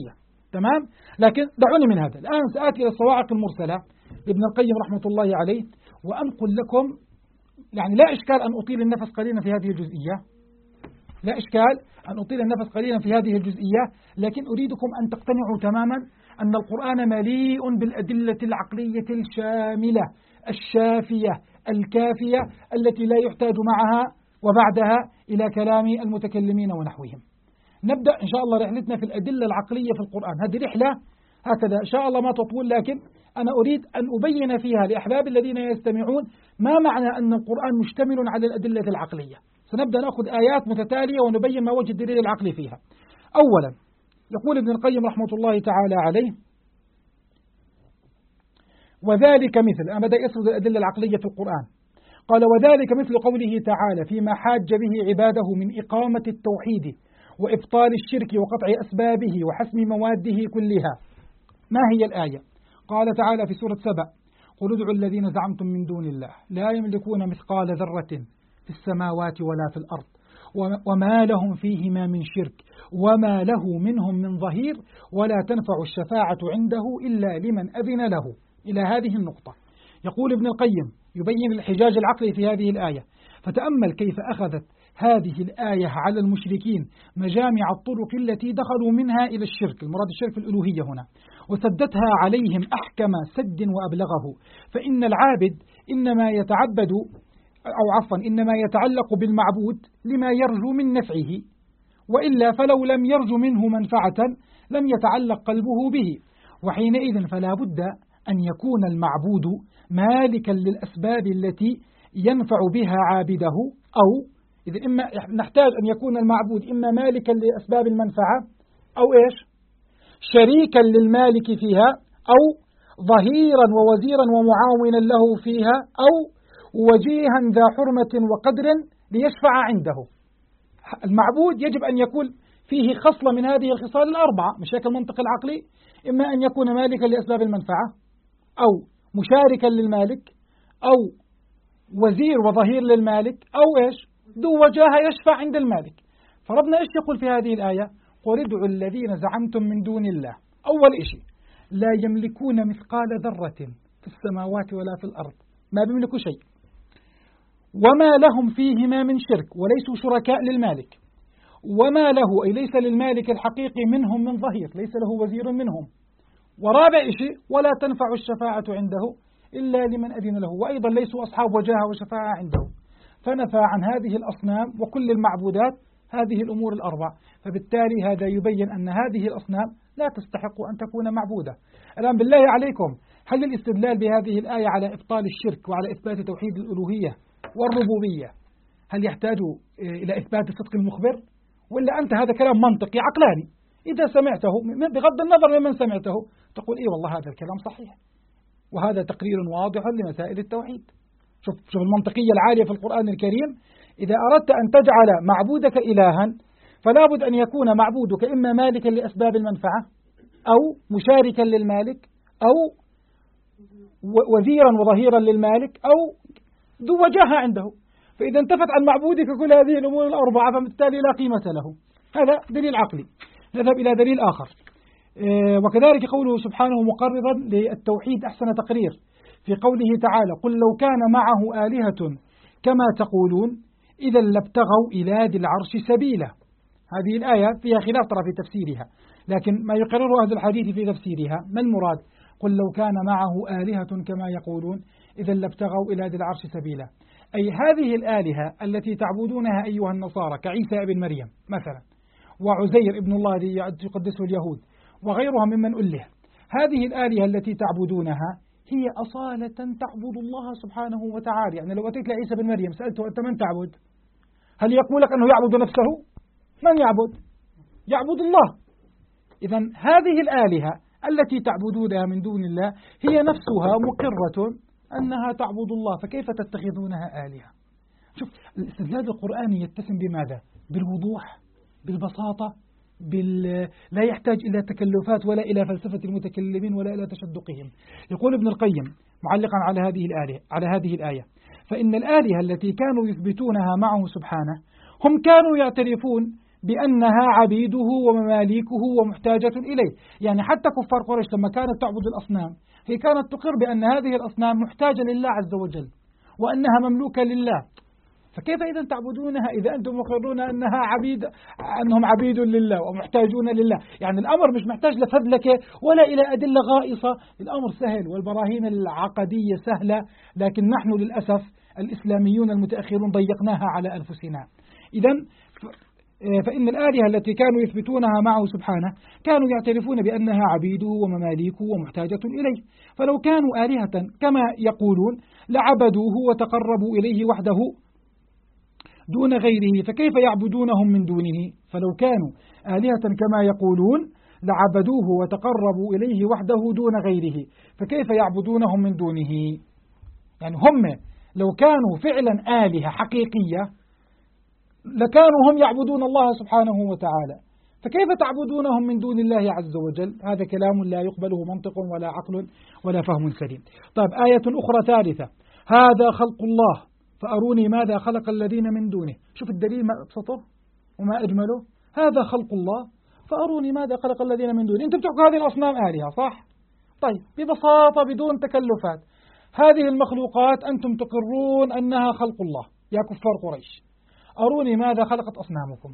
تمام؟ لكن دعوني من هذا. الآن سآتي إلى الصواعق المرسلة لابن القيم رحمة الله عليه، وأنقل لكم، يعني لا إشكال أن أطيل النفس قليلا في هذه الجزئية، لا إشكال أن أطيل النفس قليلا في هذه الجزئية، لكن أريدكم أن تقتنعوا تماما أن القرآن مليء بالأدلة العقلية الشاملة الشافية الكافية التي لا يحتاج معها وبعدها إلى كلام المتكلمين ونحوهم. نبدأ إن شاء الله رحلتنا في الأدلة العقلية في القرآن. هذه رحلة هكذا إن شاء الله ما تطول، لكن أنا أريد أن أبين فيها لأحباب الذين يستمعون ما معنى أن القرآن مشتمل على الأدلة العقلية. سنبدأ نأخذ آيات متتالية ونبين ما وجه الدليل العقلي فيها. أولا يقول ابن القيم رحمة الله تعالى عليه: وذلك مثل، أنا بدأ يسرد الأدلة العقلية في القرآن، قال: وذلك مثل قوله تعالى فيما حاج به عباده من إقامة التوحيد وإبطال الشرك وقطع أسبابه وحسم مواده كلها. ما هي الآية؟ قال تعالى في سورة سبأ: قل ادعوا الذين زعمتم من دون الله لا يملكون مثقال ذرة في السماوات ولا في الأرض وما لهم فيهما من شرك وما له منهم من ظهير ولا تنفع الشفاعة عنده إلا لمن أذن له. إلى هذه النقطة يقول ابن القيم يبين الحجاج العقلي في هذه الآية: فتأمل كيف أخذت هذه الآية على المشركين مجامع الطرق التي دخلوا منها إلى الشرك، المراد الشرك في الألوهية هنا، وسدتها عليهم أحكم سد وأبلغه. فإن العابد إنما يتعبد إنما يتعلق بالمعبود لما يرجو من نفعه، وإلا فلو لم يرجو منه منفعة لم يتعلق قلبه به، وحينئذ فلا بد أن يكون المعبود مالكا للأسباب التي ينفع بها عابده، أو إذا إما نحتاج أن يكون المعبود إما مالكا لأسباب المنفعة أو إيش شريكا للمالك فيها، أو ظهيرا ووزيرا ومعاونا له فيها، أو وجيها ذا حرمة وقدر ليشفع عنده. المعبود يجب أن يكون فيه خصلة من هذه الخصال الأربعة، مش هيك المنطق العقلي؟ إما أن يكون مالكا لأسباب المنفعة، أو مشاركا للمالك، أو وزير وظهير للمالك، أو إيش ذو وجاهة يشفع عند المالك. فربنا إيش يقول في هذه الآية؟ قل ادعوا الذين زعمتم من دون الله. أول إشي لا يملكون مثقال ذرة في السماوات ولا في الأرض، ما بيملكوا شيء، وما لهم فيهما من شرك، وليسوا شركاء للمالك، وما له أي ليس للمالك الحقيقي منهم من ظهير، ليس له وزير منهم. ورابع شيء ولا تنفع الشفاعة عنده إلا لمن أذن له، وأيضا ليسوا أصحاب وجاهة وشفاعة عنده. فنفى عن هذه الأصنام وكل المعبودات هذه الأمور الأربع، فبالتالي هذا يبين أن هذه الأصنام لا تستحق أن تكون معبودة. الآن بالله عليكم، هل الاستدلال بهذه الآية على إبطال الشرك وعلى إثبات توحيد الألوهية والربوبية هل يحتاج إلى إثبات صدق المخبر؟ ولا أنت هذا كلام منطقي عقلاني إذا سمعته بغض النظر ممن سمعته تقول إيه والله هذا الكلام صحيح، وهذا تقرير واضح لمسائل التوحيد. شوف المنطقية العالية في القرآن الكريم. إذا أردت أن تجعل معبودك إلها فلا بد أن يكون معبودك إما مالكا لأسباب المنفعة، أو مشاركا للمالك، أو وزيرا وظهيرا للمالك، أو ذو وجاهة عنده. فإذا انتفت عن معبودك كل هذه الأمور الأربعة فبالتالي لا قيمة له. هذا دليل عقلي. نذهب إلى دليل آخر، وكذلك قوله سبحانه مقررا للتوحيد أحسن تقرير في قوله تعالى: قل لو كان معه آلهة كما تقولون إذا لابتغوا إلى ذي العرش سبيلا. هذه الآية فيها خلاف ترى في تفسيرها، لكن ما يقرره أهل الحديث في تفسيرها ما المراد؟ قل لو كان معه آلهة كما يقولون إذا لابتغوا إلى ذي العرش سبيلا، أي هذه الآلهة التي تعبدونها أيها النصارى كعيسى ابن مريم مثلا، وعزير ابن الله الذي يقدسه اليهود، وغيرها ممن أله، هذه الآلهة التي تعبدونها هي أصالة تعبد الله سبحانه وتعالى. يعني لو أتيت لعيسى بن مريم سألته أنت من تعبد؟ هل يقول لك أنه يعبد نفسه؟ من يعبد؟ يعبد الله. إذا هذه الآلهة التي تعبدونها من دون الله هي نفسها مقرة أنها تعبد الله، فكيف تتخذونها آلهة؟ شوف الاستدلال القرآني يتسم بماذا؟ بالوضوح، بالبساطة، لا يحتاج إلى تكلفات ولا إلى فلسفة المتكلمين ولا إلى تشدقهم. يقول ابن القيم معلقا على هذه الآية: فإن الآلهة التي كانوا يثبتونها معه سبحانه هم كانوا يعترفون بأنها عبيده ومماليكه ومحتاجة إليه. يعني حتى كفار قريش لما كانت تعبد الأصنام هي كانت تقر بأن هذه الأصنام محتاجة لله عز وجل وأنها مملوكة لله، فكيف إذا تعبدونها إذا أنتم مقرون أنهم عبيد لله ومحتاجون لله؟ يعني الأمر مش محتاج لفذلكة ولا إلى أدلة غائصة، الأمر سهل والبراهين العقدية سهلة، لكن نحن للأسف الإسلاميون المتأخرون ضيقناها على أنفسنا. إذا فإن الآلهة التي كانوا يثبتونها معه سبحانه كانوا يعترفون بأنها عبيده ومماليكه ومحتاجة إليه، فلو كانوا آلهة كما يقولون لعبدوه وتقربوا إليه وحده دون غيره، فكيف يعبدونهم من دونه؟ فلو كانوا آلهة كما يقولون لعبدوه وتقربوا إليه وحده دون غيره، فكيف يعبدونهم من دونه؟ يعني هم لو كانوا فعلا آلهة حقيقية لكانوا هم يعبدون الله سبحانه وتعالى، فكيف تعبدونهم من دون الله عز وجل؟ هذا كلام لا يقبله منطق ولا عقل ولا فهم سليم. طيب آية أخرى ثالثة: هذا خلق الله فأروني ماذا خلق الذين من دونه. شوف الدليل ما أبسطه وما أجمله، هذا خلق الله فأروني ماذا خلق الذين من دونه. أنتم بتحكوا هذه الأصنام آلهة صح؟ طيب ببساطة بدون تكلفات، هذه المخلوقات أنتم تقرون أنها خلق الله يا كفار قريش، أروني ماذا خلقت أصنامكم.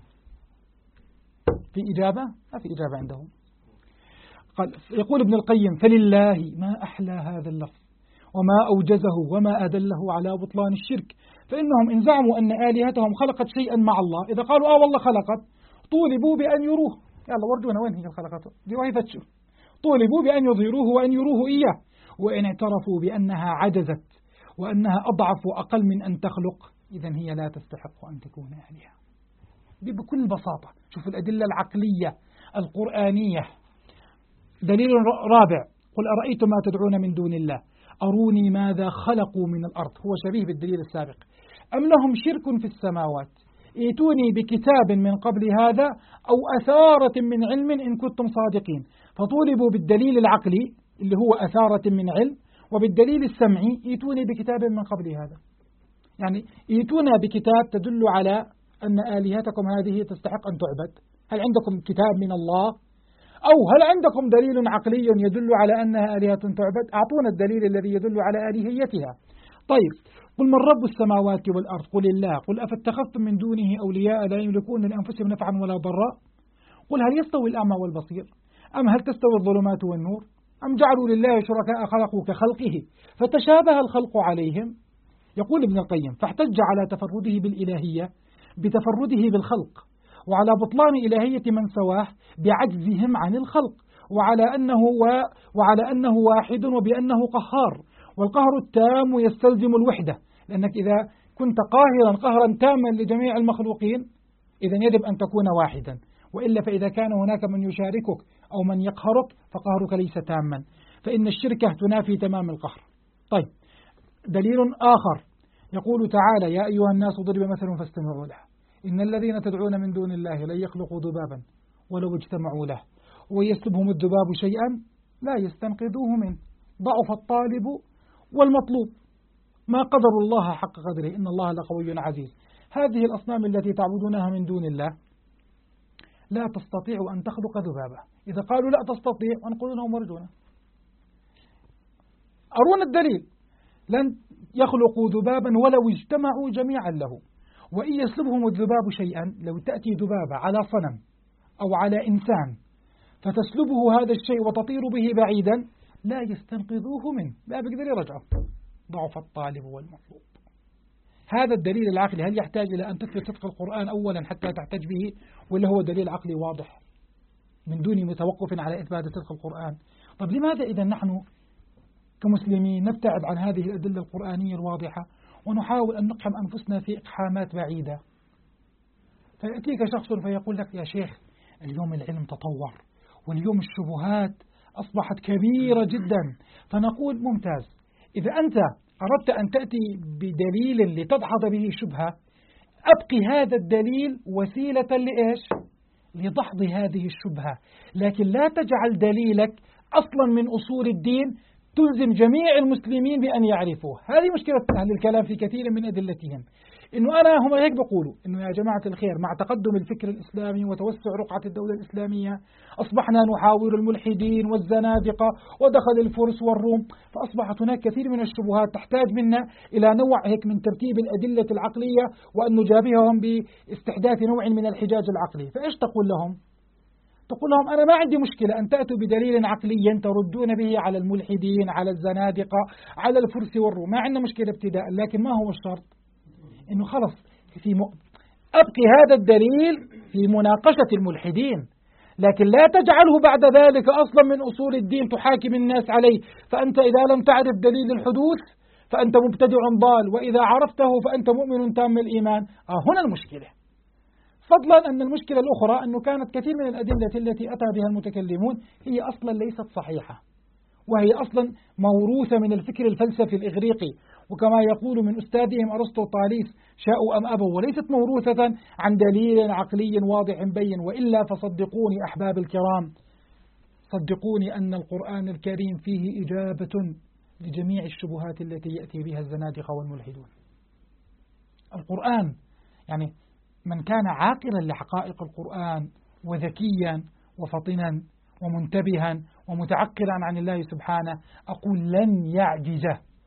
في إجابة؟ ما في إجابة عندهم. قال يقول ابن القيم: فلله ما أحلى هذا اللفظ وما أوجزه وما أدله على بطلان الشرك، فإنهم إن زعموا أن آلهتهم خلقت شيئا مع الله، إذا قالوا والله خلقت، طولبوا بأن يروه، يلا ورجونا وين هي خلقته دي وهي فتشوا، طولبوا بأن يظهروه وأن يروه إياه، وإن اعترفوا بأنها عجزت وأنها أضعف وأقل من أن تخلق، إذن هي لا تستحق أن تكون آلهة. بكل بساطة. شوف الأدلة العقلية القرآنية. دليل رابع: قل أرأيتم ما تدعون من دون الله أروني ماذا خلقوا من الأرض. هو شبيه بالدليل السابق. أم لهم شرك في السماوات ائتوني بكتاب من قبل هذا أو أثارة من علم إن كنتم صادقين. فطولبوا بالدليل العقلي اللي هو أثارة من علم، وبالدليل السمعي ائتوني بكتاب من قبل هذا. يعني ائتونا بكتاب تدل على أن آلهتكم هذه تستحق أن تعبد. هل عندكم كتاب من الله؟ أو هل عندكم دليل عقلي يدل على أنها آلهة تعبد؟ أعطونا الدليل الذي يدل على آلهيتها. طيب قل من رب السماوات والأرض قل الله قل أفاتخذتم من دونه أولياء لا يملكون لأنفسهم نفعا ولا ضرا قل هل يستوي الأعمى والبصير أم هل تستوي الظلمات والنور أم جعلوا لله شركاء خلقوا كخلقه فتشابه الخلق عليهم. يقول ابن القيم: فاحتج على تفرده بالإلهية بتفرده بالخلق، وعلى بطلان إلهية من سواه بعجزهم عن الخلق، وعلى أنه واحد وبأنه قهار، والقهر التام يستلزم الوحدة، لأنك إذا كنت قهرا تاما لجميع المخلوقين إذن يجب أن تكون واحدا، وإلا فإذا كان هناك من يشاركك أو من يقهرك فقهرك ليس تاما، فإن الشركة تنافي تمام القهر. طيب دليل آخر يقول تعالى: يا أيها الناس ضرب مثل فاستمعوا له إن الذين تدعون من دون الله لن يخلقوا ذبابا ولو اجتمعوا له ويسلبهم الذباب شيئا لا يستنقذوه منه ضعف الطالب والمطلوب ما قدر الله حق قدره إن الله لقوي عزيز. هذه الأصنام التي تعبدونها من دون الله لا تستطيع أن تخلق ذبابا. إذا قالوا لا تستطيع ونقول لهم ارجونا أرونا الدليل. لن يخلقوا ذبابا ولو اجتمعوا جميعا له، وإن يسلبهم الذباب شيئا، لو تأتي ذبابة على صنم أو على إنسان فتسلبه هذا الشيء وتطير به بعيدا لا يستنقذوه منه، لا بيقدر يرجعه، ضعف الطالب والمطلوب. هذا الدليل العقلي هل يحتاج إلى أن تثبت صدق القرآن أولا حتى تحتج به، ولا هو دليل عقلي واضح من دون متوقف على إثبات صدق القرآن؟ طب لماذا إذا نحن كمسلمين نبتعد عن هذه الأدلة القرآنية الواضحة ونحاول أن نقحم أنفسنا في إقحامات بعيدة؟ فيأتيك شخص فيقول لك: يا شيخ اليوم العلم تطور واليوم الشبهات أصبحت كبيرة جدا. فنقول: ممتاز، إذا أنت أردت أن تأتي بدليل لتدحض به شبهة أبقي هذا الدليل وسيلة لإيش؟ لدحض هذه الشبهة، لكن لا تجعل دليلك أصلا من أصول الدين تلزم جميع المسلمين بأن يعرفوه. هذه مشكلة أهل الكلام في كثير من أدلتهم. إنه أنا هم هيك بقولوا إنه يا جماعة الخير مع تقدم الفكر الإسلامي وتوسع رقعة الدولة الإسلامية أصبحنا نحاور الملحدين والزنادقة ودخل الفرس والروم، فأصبحت هناك كثير من الشبهات تحتاج منا إلى نوع هيك من ترتيب الأدلة العقلية وأن نجابههم باستحداث نوع من الحجاج العقلي. فإيش تقول لهم؟ تقول لهم أنا ما عندي مشكلة أن تأتوا بدليل عقلي تردون به على الملحدين، على الزنادقة، على الفرس والروم، ما عندنا مشكلة ابتداء، لكن ما هو الشرط؟ إنه خلص أبقي هذا الدليل في مناقشة الملحدين، لكن لا تجعله بعد ذلك أصلا من أصول الدين تحاكم الناس عليه. فأنت إذا لم تعرف دليل الحدوث فأنت مبتدع ضال، وإذا عرفته فأنت مؤمن تام الإيمان. هنا المشكلة. فضلا أن المشكلة الأخرى أنه كانت كثير من الأدلة التي أتى بها المتكلمون هي أصلا ليست صحيحة، وهي أصلا موروثة من الفكر الفلسفي الإغريقي، وكما يقول من أستاذهم أرسطو طاليس شاءوا أم أبوا، وليست موروثة عن دليل عقلي واضح بين. وإلا فصدقوني أحباب الكرام، صدقوني أن القرآن الكريم فيه إجابة لجميع الشبهات التي يأتي بها الزنادقة والملحدون. القرآن يعني من كان عاقلا لحقائق القرآن وذكيا وفطنا ومنتبها ومتعقلا عن الله سبحانه، أقول لن يعجز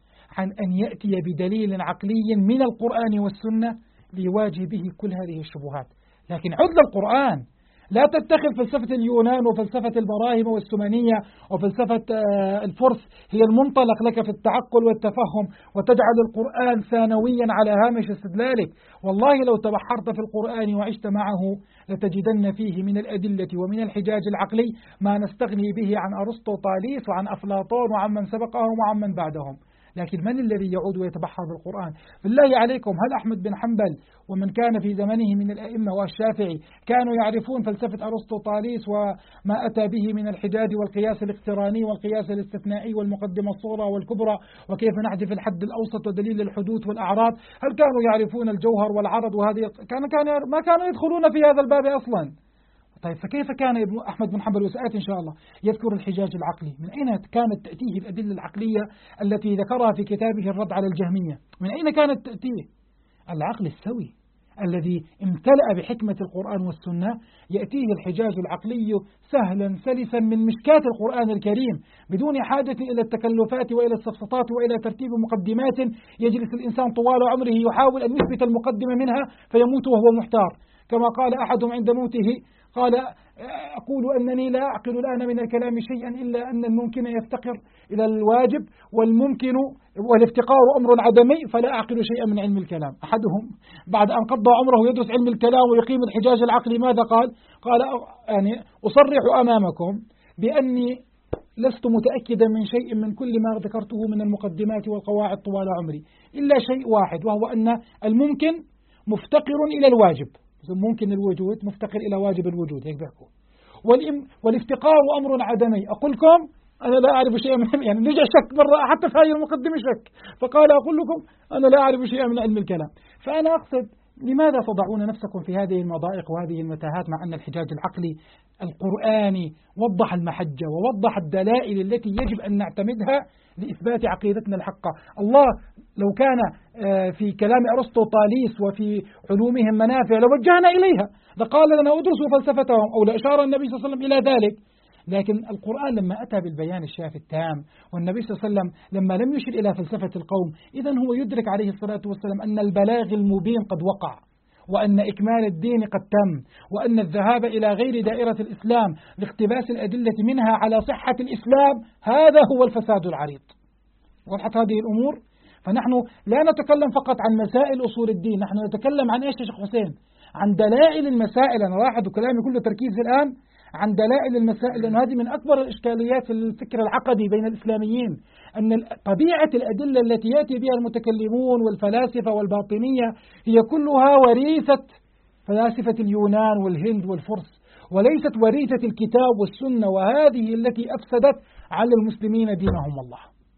عن أن يأتي بدليل عقلي من القرآن والسنة ليواجه به كل هذه الشبهات. لكن عدل القرآن لا تتخذ فلسفة اليونان وفلسفة البراهمة والسمنية وفلسفة الفرس هي المنطلق لك في التعقل والتفهم، وتجعل القرآن ثانويا على هامش استدلالك. والله لو تبحرت في القرآن وعشت معه لتجدن فيه من الأدلة ومن الحجاج العقلي ما نستغني به عن أرسطو طاليس وعن أفلاطون وعن من سبقهم وعن من بعدهم. لكن من الذي يعود ويتبحر بالقرآن؟ بالله عليكم، هل أحمد بن حنبل ومن كان في زمنه من الأئمة والشافعي كانوا يعرفون فلسفة أرسطو طاليس وما أتى به من الحجاج والقياس الاقتراني والقياس الاستثنائي والمقدمة الصغرى والكبرى وكيف نحذف الحد الأوسط ودليل الحدوث والأعراض؟ هل كانوا يعرفون الجوهر والعرض وهذه ما كانوا يدخلون في هذا الباب أصلا. طيب فكيف كان ابن أحمد بن حنبل، وسآتي إن شاء الله، يذكر الحجاج العقلي؟ من أين كانت تأتيه الأدلة العقلية التي ذكرها في كتابه الرد على الجهمية؟ من أين كانت تأتيه؟ العقل السوي الذي امتلأ بحكمة القرآن والسنة يأتيه الحجاج العقلي سهلا سلسا من مشكاة القرآن الكريم بدون حاجة إلى التكلفات وإلى السفسطات وإلى ترتيب مقدمات يجلس الإنسان طوال عمره يحاول أن يثبت المقدمة منها فيموت وهو محتار. كما قال أحدهم عند موته، قال أقول أنني لا أعقل الآن من الكلام شيئا إلا أن الممكن يفتقر إلى الواجب والممكن والافتقار أمر عدمي فلا أعقل شيئا من علم الكلام. أحدهم بعد أن قضى عمره يدرس علم الكلام ويقيم الحجاج العقلي ماذا قال؟ قال يعني أصرح أمامكم بأني لست متأكدا من شيء من كل ما ذكرته من المقدمات والقواعد طوال عمري إلا شيء واحد، وهو أن الممكن مفتقر إلى الواجب، ممكن الوجود مفتقر إلى واجب الوجود، هيك بيحكوا. والافتقار أمر عدمي. أقول لكم أنا لا أعرف شيئا من يعني نرجع شك مرة حتى في هذه المقدمة شك، فقال أقول لكم أنا لا أعرف شيئا من علم الكلام. فأنا أقصد لماذا تضعون نفسكم في هذه المضائق وهذه المتاهات مع أن الحجاج العقلي القرآني وضح المحجة ووضح الدلائل التي يجب أن نعتمدها لإثبات عقيدتنا الحقة. الله لو كان في كلام أرسطو طاليس وفي علومهم منافع لوجهنا إليها، لقال لنا ادرسوا فلسفتهم أو لأشار النبي صلى الله عليه وسلم إلى ذلك. لكن القرآن لما أتى بالبيان الشافي التام والنبي صلى الله عليه وسلم لما لم يشر إلى فلسفة القوم، إذن هو يدرك عليه الصلاة والسلام أن البلاغ المبين قد وقع، وأن إكمال الدين قد تم، وأن الذهاب إلى غير دائرة الإسلام لاقتباس الأدلة منها على صحة الإسلام هذا هو الفساد العريض. وضحت هذه الأمور؟ فنحن لا نتكلم فقط عن مسائل أصول الدين، نحن نتكلم عن إيش يا شيخ حسين؟ عن دلائل المسائل. أنا لاحظ كلامي كله تركيز الآن عن دلائل المسائل، لأن هذه من أكبر الإشكاليات في الفكر العقدي بين الإسلاميين، أن طبيعة الأدلة التي يأتي بها المتكلمون والفلاسفة والباطنية هي كلها وريثة فلاسفة اليونان والهند والفرس، وليست وريثة الكتاب والسنة، وهذه التي أفسدت على المسلمين دينهم الله.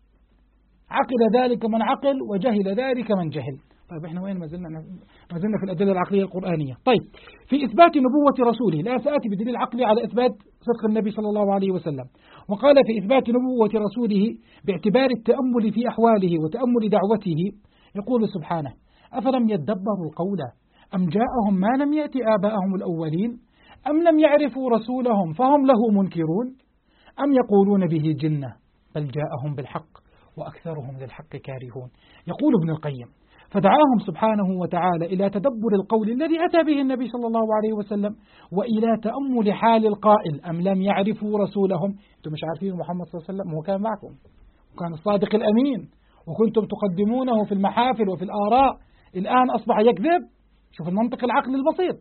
عقل ذلك من عقل وجهل ذلك من جهل. طيب احنا وين ما زلنا في الأدلة العقلية القرآنية. طيب في إثبات نبوة رسوله، لا سأتي بدليل عقلي على إثبات صدق النبي صلى الله عليه وسلم. وقال في إثبات نبوة رسوله باعتبار التأمل في أحواله وتأمل دعوته، يقول سبحانه: أفلم يدبروا القول أم جاءهم ما لم يأت آباءهم الأولين أم لم يعرفوا رسولهم فهم له منكرون أم يقولون به جنة بل جاءهم بالحق وأكثرهم للحق كارهون. يقول ابن القيم: فدعاهم سبحانه وتعالى إلى تدبر القول الذي أتى به النبي صلى الله عليه وسلم، وإلى تأمل حال القائل أم لم يعرفوا رسولهم. أنتم مش عارفين محمد صلى الله عليه وسلم؟ هو كان معكم وكان الصادق الأمين وكنتم تقدمونه في المحافل وفي الآراء، الآن أصبح يكذب. شوف المنطق العقل البسيط.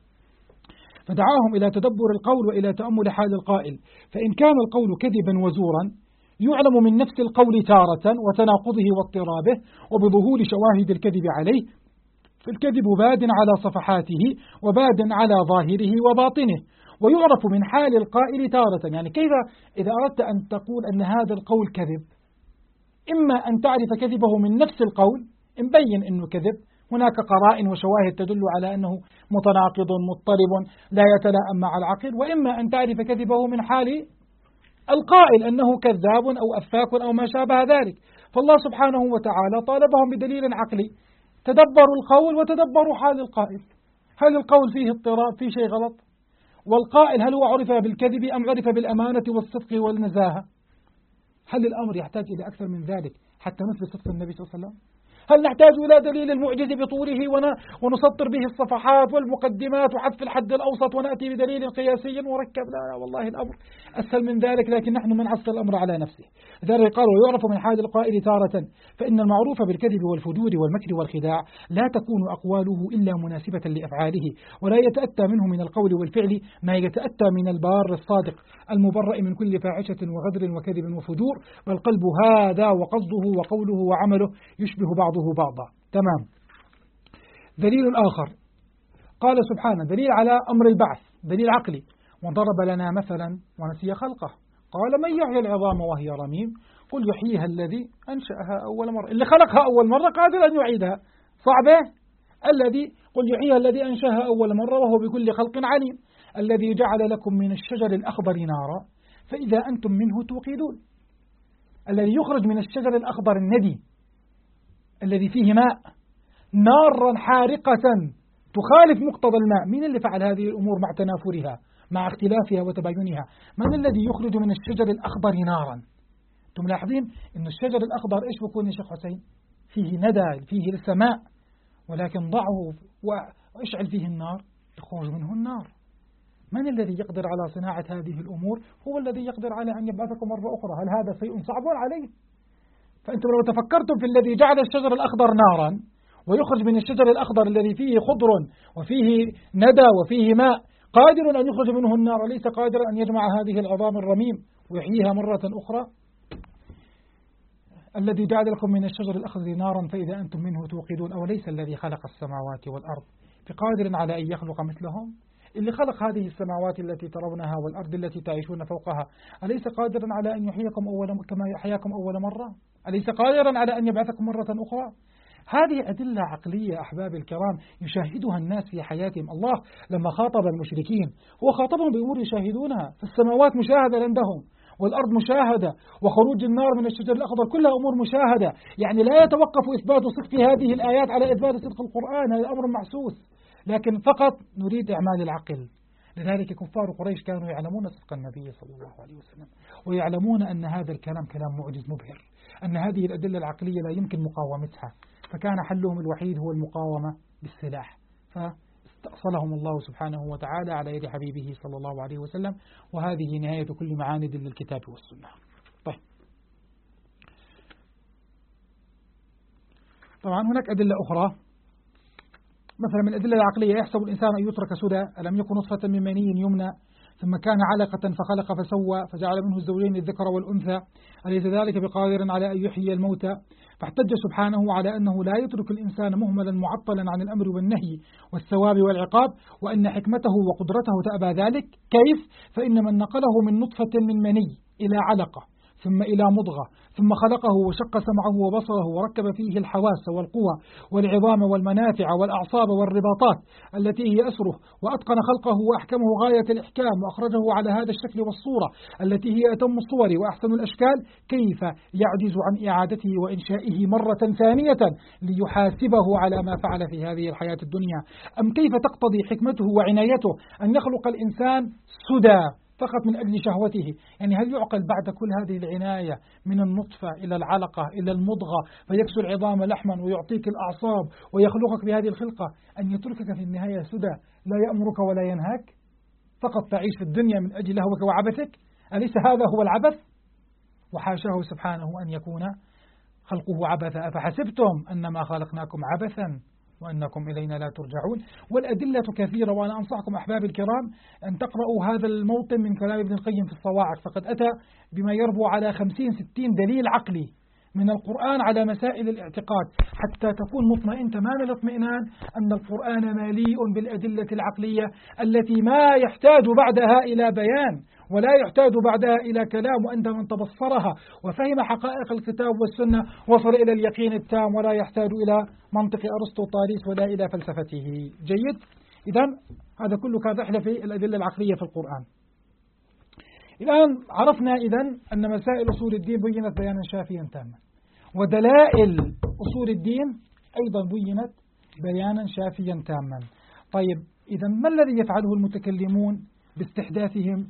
فدعاهم إلى تدبر القول وإلى تأمل حال القائل، فإن كان القول كذبا وزورا يعلم من نفس القول تارة وتناقضه واضطرابه وبظهور شواهد الكذب عليه، فالكذب باد على صفحاته وباد على ظاهره وباطنه، ويعرف من حال القائل تارة. يعني كيف إذا أردت أن تقول أن هذا القول كذب، إما أن تعرف كذبه من نفس القول مبين أنه كذب، هناك قرائن وشواهد تدل على أنه متناقض مضطرب لا يتلائم مع العقل، وإما أن تعرف كذبه من حال القائل أنه كذاب أو أفاك أو ما شابه ذلك. فالله سبحانه وتعالى طالبهم بدليل عقلي: تدبروا القول وتدبروا حال القائل. هل القول فيه اضطراب، فيه شيء غلط؟ والقائل هل هو عرف بالكذب أم عرف بالأمانة والصدق والنزاهة؟ هل الأمر يحتاج إلى أكثر من ذلك حتى نثبت صدق النبي صلى الله عليه وسلم؟ هل نحتاج إلى دليل المعجز بطوله ونسطر به الصفحات والمقدمات وحذف الحد الأوسط ونأتي بدليل قياسي مركب؟ لا والله الأمر أسهل من ذلك، لكن نحن من عصر الأمر على نفسه. لذلك قال: ويعرف من حال القائل تارة، فإن المعروف بالكذب والفجور والمكر والخداع لا تكون أقواله إلا مناسبة لأفعاله، ولا يتأتى منه من القول والفعل ما يتأتى من البار الصادق المبرأ من كل فاحشة وغدر وكذب وفجور، بل قلب هذا وقصده وقوله وعمله يشبه بعضه بعضا. تمام. دليل آخر قال سبحانه، دليل على أمر البعث، دليل عقلي: وضرب لنا مثلا ونسي خلقه قال من يحيي العظام وهي رميم قل يحييها الذي أنشأها أول مرة. اللي خلقها أول مرة قادر أن يعيدها، صعبة؟ الذي قل يحييها الذي أنشأها أول مرة وهو بكل خلق عليم. الذي جعل لكم من الشجر الأخضر نارا فإذا أنتم منه توقدون. الذي يخرج من الشجر الأخضر الندي الذي فيه ماء نارا حارقة تخالف مقتضى الماء. من اللي فعل هذه الأمور مع تنافرها مع اختلافها وتباينها؟ من الذي يخرج من الشجر الأخضر نارا؟ أنتم ملاحظين أن الشجر الأخضر إيش بكون يا شيخ حسين؟ فيه ندى، فيه السماء، ولكن ضعه واشعل فيه النار يخرج منه النار. من الذي يقدر على صناعة هذه الأمور؟ هو الذي يقدر على أن يبعثكم مرة أخرى. هل هذا شيء صعب عليه؟ فأنتم لو تفكرتم في الذي جعل الشجر الأخضر نارا ويخرج من الشجر الأخضر الذي فيه خضر وفيه ندى وفيه ماء قادر أن يخرج منه النار، ليس قادرا أن يجمع هذه العظام الرميم ويحييها مرة أخرى؟ الذي جعل لكم من الشجر الأخضر نارا فإذا أنتم منه توقدون. أوليس الذي خلق السماوات والأرض بقادر على أن يخلق مثلهم؟ اللي خلق هذه السماوات التي ترونها والأرض التي تعيشون فوقها أليس قادرا على أن يحييكم كما يحياكم أول مرة؟ أليس قادرا على أن يبعثكم مرة أخرى؟ هذه أدلة عقلية أحباب الكرام يشاهدها الناس في حياتهم. الله لما خاطب المشركين هو خاطبهم بأمور يشاهدونها، فالسماوات مشاهدة عندهم والأرض مشاهدة وخروج النار من الشجر الأخضر كلها أمور مشاهدة. يعني لا يتوقف إثبات صدق هذه الآيات على إثبات صدق القرآن، هذا أمر محسوس، لكن فقط نريد إعمال العقل. لذلك كفار قريش كانوا يعلمون صدق النبي صلى الله عليه وسلم، ويعلمون أن هذا الكلام كلام معجز مبهر، أن هذه الأدلة العقلية لا يمكن مقاومتها، فكان حلهم الوحيد هو المقاومة بالسلاح، فاستأصلهم الله سبحانه وتعالى على يد حبيبه صلى الله عليه وسلم. وهذه نهاية كل معاند للكتاب والسنة. طيب، طبعا هناك أدلة أخرى، مثلا من الأدلة العقلية: يحسب الإنسان أن يترك سدى ألم يكن نطفة من مني يمنى ثم كان علقة فخلق فسوى فجعل منه الزوجين الذكر والأنثى أليس ذلك بقادر على أن يحيي الموتى؟ فاحتج سبحانه على أنه لا يترك الإنسان مهملا معطلا عن الأمر والنهي والثواب والعقاب، وأن حكمته وقدرته تأبى ذلك. كيف؟ فإن من نقله من نطفة من مني إلى علقة ثم إلى مضغة، ثم خلقه وشق سمعه وبصره وركب فيه الحواس والقوى والعظام والمنافع والأعصاب والرباطات التي هي أسره، وأتقن خلقه وأحكمه غاية الإحكام، وأخرجه على هذا الشكل والصورة التي هي أتم الصور وأحسن الأشكال، كيف يعجز عن إعادته وإنشائه مرة ثانية ليحاسبه على ما فعل في هذه الحياة الدنيا؟ أم كيف تقتضي حكمته وعنايته أن يخلق الإنسان سدى فقط من أجل شهوته؟ يعني هل يعقل بعد كل هذه العناية من النطفة إلى العلقة إلى المضغة فيكسو العظام لحما ويعطيك الأعصاب ويخلقك بهذه الخلقة أن يتركك في النهاية سدى لا يأمرك ولا ينهاك، فقط تعيش في الدنيا من أجل لهوك وعبثك؟ أليس هذا هو العبث؟ وحاشاه سبحانه أن يكون خلقه عبثا. أفحسبتم أنما خلقناكم عبثا وأنكم إلينا لا ترجعون. والأدلة كثيرة، وأنا أنصحكم أحبابي الكرام أن تقرأوا هذا الموطن من كلام ابن القيم في الصواعق، فقد أتى بما يربو على 50-60 دليل عقلي من القرآن على مسائل الاعتقاد، حتى تكون مطمئن تمام الاطمئنان أن القرآن مليء بالأدلة العقلية التي ما يحتاج بعدها إلى بيان ولا يحتاج بعدها إلى كلام، وأنت من تبصرها وفهم حقائق الكتاب والسنة وصل إلى اليقين التام ولا يحتاج إلى منطق أرسطو طاليس ولا إلى فلسفته. جيد؟ إذن هذا كله كان رحلة في الأدلة العقلية في القرآن. الآن عرفنا أن مسائل أصول الدين بينت بيانا شافيا تاما، ودلائل أصول الدين أيضا بينت بيانا شافيا تاما. طيب إذن ما الذي يفعله المتكلمون باستحداثهم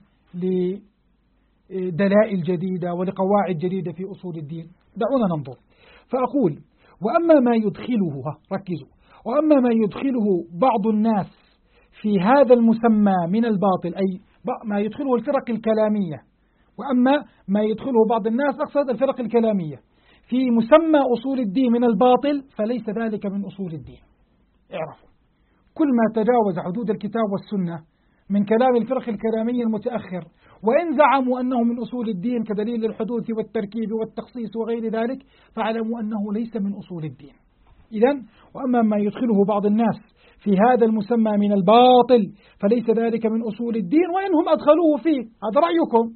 لدلائل جديدة ولقواعد جديدة في أصول الدين؟ دعونا ننظر. فأقول وأما ما يدخله، ركزوا، وأما ما يدخله بعض الناس في هذا المسمى من الباطل، أي ما يدخله الفرق الكلامية، وأما ما يدخله بعض الناس أقصد الفرق الكلامية في مسمى أصول الدين من الباطل، فليس ذلك من أصول الدين. اعرفوا كل ما تجاوز حدود الكتاب والسنة من كلام الفرق الكلامية المتأخر، وإن زعموا أنه من أصول الدين كدليل الحدوث والتركيب والتخصيص وغير ذلك، فاعلموا أنه ليس من أصول الدين. إذن وأما ما يدخله بعض الناس في هذا المسمى من الباطل فليس ذلك من أصول الدين، وإنهم أدخلوه فيه، هذا رأيكم،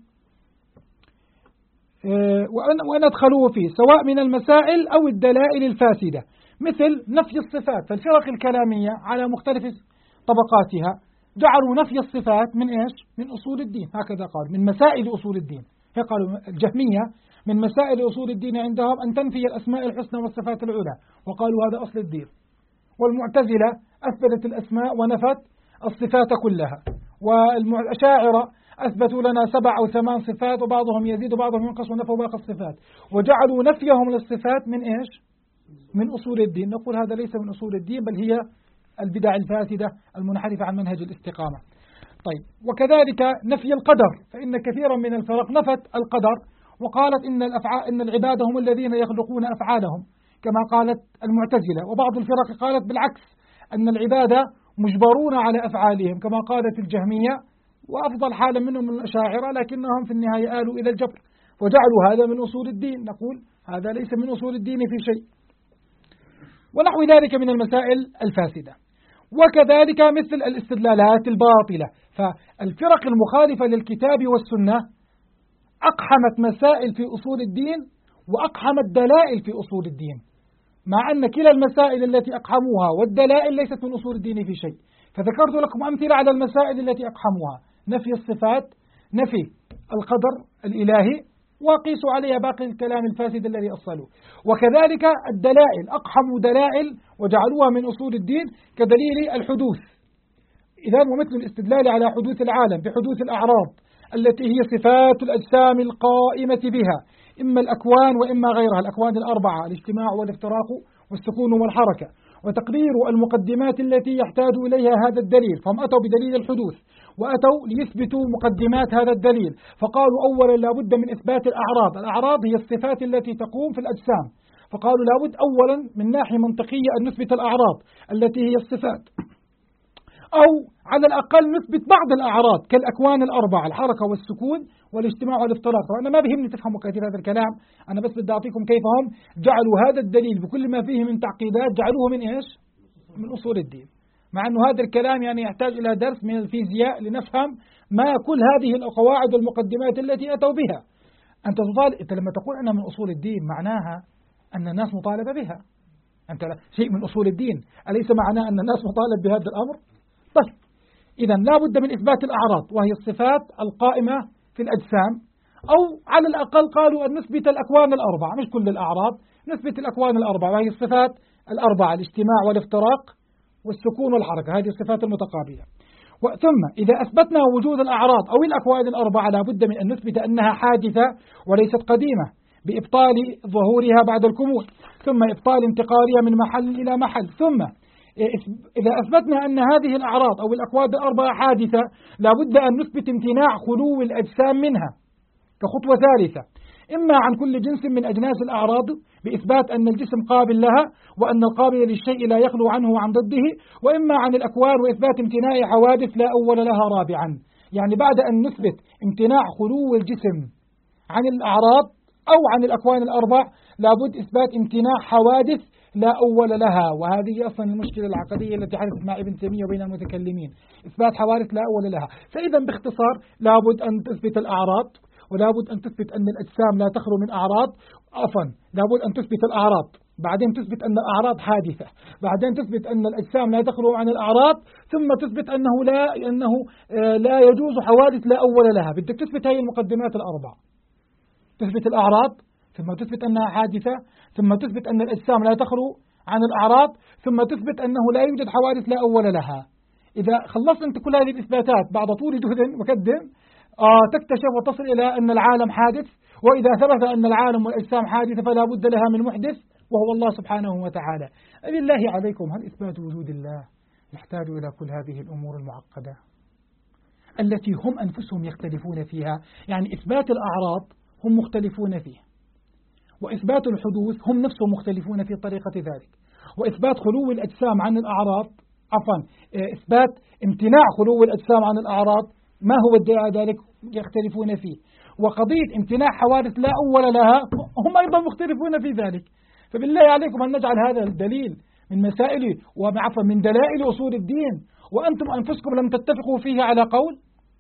وأن أدخلوه فيه سواء من المسائل أو الدلائل الفاسدة، مثل نفي الصفات. فالفرق الكلامية على مختلف طبقاتها جعلوا نفي الصفات من إيش؟ من أصول الدين، هكذا قال من مسائل أصول الدين. قالوا الجهمية من مسائل أصول الدين عندهم أن تنفي الأسماء الحسنى والصفات العلى، وقالوا هذا أصل الدين. والمعتزلة أثبتت الأسماء ونفت الصفات كلها، والأشاعرة أثبتوا لنا 7 أو 8 صفات، وبعضهم يزيد وبعضهم ينقص ونفوا باقي الصفات، وجعلوا نفيهم للصفات من إيش؟ من أصول الدين. نقول هذا ليس من أصول الدين، بل هي البدع الفاسدة المنحرفة عن منهج الاستقامة. طيب وكذلك نفي القدر، فإن كثيرا من الفرق نفت القدر وقالت إن العباد هم الذين يخلقون أفعالهم كما قالت المعتزلة، وبعض الفرق قالت بالعكس أن العباد مجبرون على أفعالهم كما قالت الجهمية، وأفضل حالا منهم من الأشاعرة، لكنهم في النهاية آلوا إلى الجبر وجعلوا هذا من أصول الدين. نقول هذا ليس من أصول الدين في شيء، ونحو ذلك من المسائل الفاسدة. وكذلك مثل الاستدلالات الباطلة، فالفرق المخالفة للكتاب والسنة أقحمت مسائل في أصول الدين وأقحمت دلائل في أصول الدين، مع أن كلا المسائل التي أقحموها والدلائل ليست من أصول الدين في شيء. فذكرت لكم أمثلة على المسائل التي أقحموها: نفي الصفات، نفي القدر الإلهي، وقيسوا عليها باقي الكلام الفاسد الذي أصلوا. وكذلك الدلائل، أقحموا دلائل وجعلوها من أصول الدين كدليل الحدوث. إذن ومثل الاستدلال على حدوث العالم بحدوث الأعراض التي هي صفات الأجسام القائمة بها، إما الأكوان وإما غيرها، الأكوان الأربعة: الاجتماع والافتراق والسكون والحركة، وتقدير المقدمات التي يحتاج إليها هذا الدليل. فهم أتوا بدليل الحدوث وأتوا ليثبتوا مقدمات هذا الدليل، فقالوا أولا لابد من إثبات الأعراض هي الصفات التي تقوم في الأجسام، فقالوا لابد أولا من ناحية منطقية أن نثبت الأعراض التي هي الصفات، أو على الأقل نثبت بعض الأعراض كالأكوان الأربعة: الحركة والسكون والاجتماع والافتراق. أنا ما بهمني تفهموا كثير هذا الكلام، أنا بس بدي أعطيكم كيف هم جعلوا هذا الدليل بكل ما فيه من تعقيدات جعلوه من إيش؟ من أصول الدين، مع أنه هذا الكلام يعني يحتاج إلى درس من الفيزياء لنفهم ما كل هذه القواعد والمقدمات التي أتوا بها. أنت لما تقول أنها من أصول الدين معناها أن الناس مطالبة بها. أنت شيء من أصول الدين أليس معناه أن الناس مطالب بهذا الأمر؟ طيب إذا لا بد من إثبات الأعراض وهي الصفات القائمة في الأجسام، أو على الأقل قالوا أن نثبت الأكوان الأربعة، مش كل الأعراض، نثبت الأكوان الأربعة وهي الصفات الأربعة: الاجتماع والافتراق والسكون والحركة، هذه الصفات المتقابلة. ثم إذا أثبتنا وجود الأعراض أو الأكوان الأربعة لا بد من أن نثبت أنها حادثة وليست قديمة بإبطال ظهورها بعد الكمول، ثم إبطال انتقالها من محل إلى محل. ثم إذا أثبتنا أن هذه الأعراض أو الأكوان الأربعة حادثة لا بد أن نثبت امتناع خلو الأجسام منها كخطوة ثالثة، إما عن كل جنس من أجناس الأعراض بإثبات أن الجسم قابل لها وأن القابل للشيء لا يخلو عنه وعن ضده، وإما عن الأكوان وإثبات امتناع حوادث لا أول لها رابعا. يعني بعد أن نثبت امتناع خلو الجسم عن الأعراض أو عن الأكوان الأربع لابد إثبات امتناع حوادث لا أول لها، وهذه أصلا المشكلة العقدية التي حدثت مع ابن تيمية وبين المتكلمين، إثبات حوادث لا أول لها. فإذا باختصار لابد أن تثبت الأعراض، ولابد أن تثبت أن الأجسام لا تخلو من أعراض، لابد أن تثبت الأعراض، بعدين تثبت أن الأعراض حادثة، بعدين تثبت أن الأجسام لا تخلو عن الأعراض، ثم تثبت أنه لا يجوز حوادث لا أول لها. بدك تثبت هذه المقدمات الأربع: تثبت الأعراض، ثم تثبت أنها حادثة، ثم تثبت أن الأجسام لا تخلو عن الأعراض، ثم تثبت أنه لا يوجد حوادث لا أول لها. إذا خلصت أنت كل هذه الإثباتات بعد طول جهد مقدم تكتشف وتصل إلى أن العالم حادث، وإذا ثبت أن العالم والأجسام حادثة فلا بد لها من محدث وهو الله سبحانه وتعالى. بالله عليكم، هل إثبات وجود الله يحتاج إلى كل هذه الأمور المعقدة التي هم أنفسهم يختلفون فيها؟ يعني إثبات الأعراض هم مختلفون فيه، وإثبات الحدوث هم نفسهم مختلفون في طريقة ذلك، وإثبات خلو الأجسام عن الأعراض إثبات امتناع خلو الأجسام عن الأعراض ما هو ادعاء ذلك يختلفون فيه، وقضية امتناع حوادث لا أول لها هم أيضا مختلفون في ذلك. فبالله عليكم أن نجعل هذا الدليل من مسائل من دلائل أصول الدين وأنتم أنفسكم لم تتفقوا فيه على قول،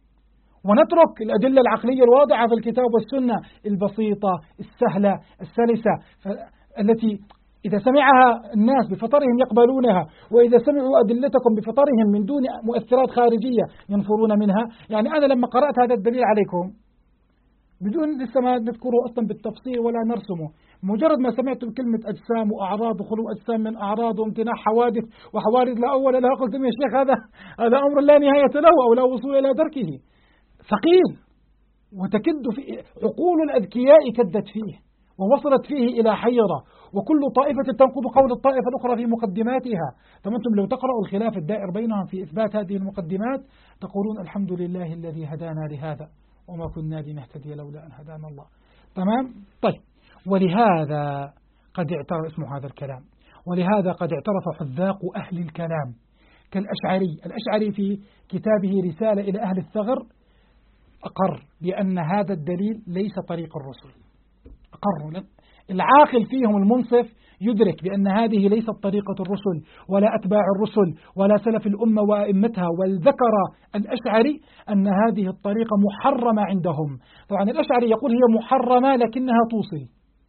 ونترك الأدلة العقلية الواضحة في الكتاب والسنة البسيطة السهلة السلسة التي إذا سمعها الناس بفطرهم يقبلونها، وإذا سمعوا أدلتكم بفطرهم من دون مؤثرات خارجية ينفرون منها. يعني أنا لما قرأت هذا الدليل عليكم بدون لسه ما نذكره أصلا بالتفصيل ولا نرسمه، مجرد ما سمعت كلمة أجسام وأعراض وخلو أجسام من أعراض وامتناع حوادث وحوادث لا أول لها قلت يا شيخ هذا أمر لا نهاية له أو لا وصول إلى دركه، ثقيل وتكد في عقول الأذكياء كدت فيه ووصلت فيه إلى حيرة، وكل طائفة تنقض قول الطائفة الأخرى في مقدماتها. فأنتم لو تقرأوا الخلاف الدائر بينهم في إثبات هذه المقدمات تقولون الحمد لله الذي هدانا لهذا وما كنا لنهتدي لولا أن هدانا الله. تمام؟ طيب، ولهذا قد اعترف اسمه هذا الكلام، ولهذا قد اعترف حذاق أهل الكلام الأشعري في كتابه رسالة إلى أهل الثغر أقر بأن هذا الدليل ليس طريق الرسل. أقر العاقل فيهم المنصف يدرك بأن هذه ليست طريقة الرسل ولا أتباع الرسل ولا سلف الأمة وأئمتها. والذكر الأشعري أن هذه الطريقة محرمة عندهم. طبعا الأشعري يقول هي محرمة لكنها توصل،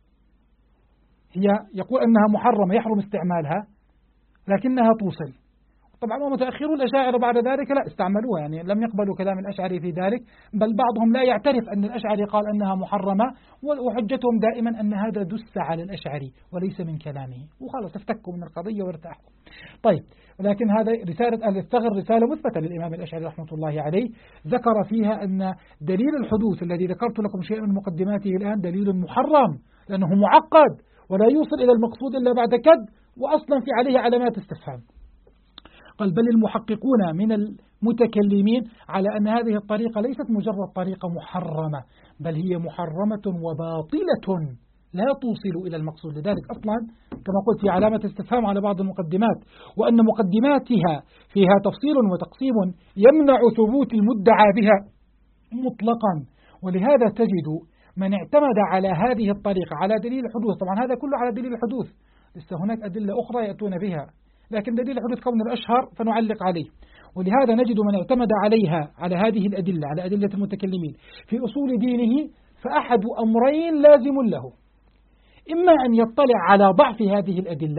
هي يقول أنها محرمة يحرم استعمالها لكنها توصل. طبعا ومتأخرون الأشاعرة بعد ذلك لا استعملوها، يعني لم يقبلوا كلام الأشعري في ذلك، بل بعضهم لا يعترف أن الأشعري قال أنها محرمة، وحجتهم دائما أن هذا دس على الأشعري وليس من كلامه، وخلاص افتكوا من القضية وارتاحوا. طيب، ولكن هذا رسالة أهل الثغر رسالة مثبتة للإمام الأشعري رحمة الله عليه، ذكر فيها أن دليل الحدوث الذي ذكرت لكم شيئا من مقدماته الآن دليل محرم لأنه معقد ولا يوصل إلى المقصود إلا بعد كد، وأصلا في عليه علامات استفهام. قال بل المحققون من المتكلمين على أن هذه الطريقة ليست مجرد طريقة محرمة، بل هي محرمة وباطلة لا توصل إلى المقصود. لذلك أصلا كما قلت في علامة استفهام على بعض المقدمات، وأن مقدماتها فيها تفصيل وتقسيم يمنع ثبوت المدعى بها مطلقا. ولهذا تجد من اعتمد على هذه الطريقة على دليل الحدوث، طبعا هذا كله على دليل الحدوث، لسه هناك أدلة أخرى يأتون بها، لكن دليل الحدوث كون الأشهر فنعلق عليه. ولهذا نجد من اعتمد عليها على هذه الأدلة على أدلة المتكلمين في أصول دينه فأحد أمرين لازم له: إما أن يطلع على ضعف هذه الأدلة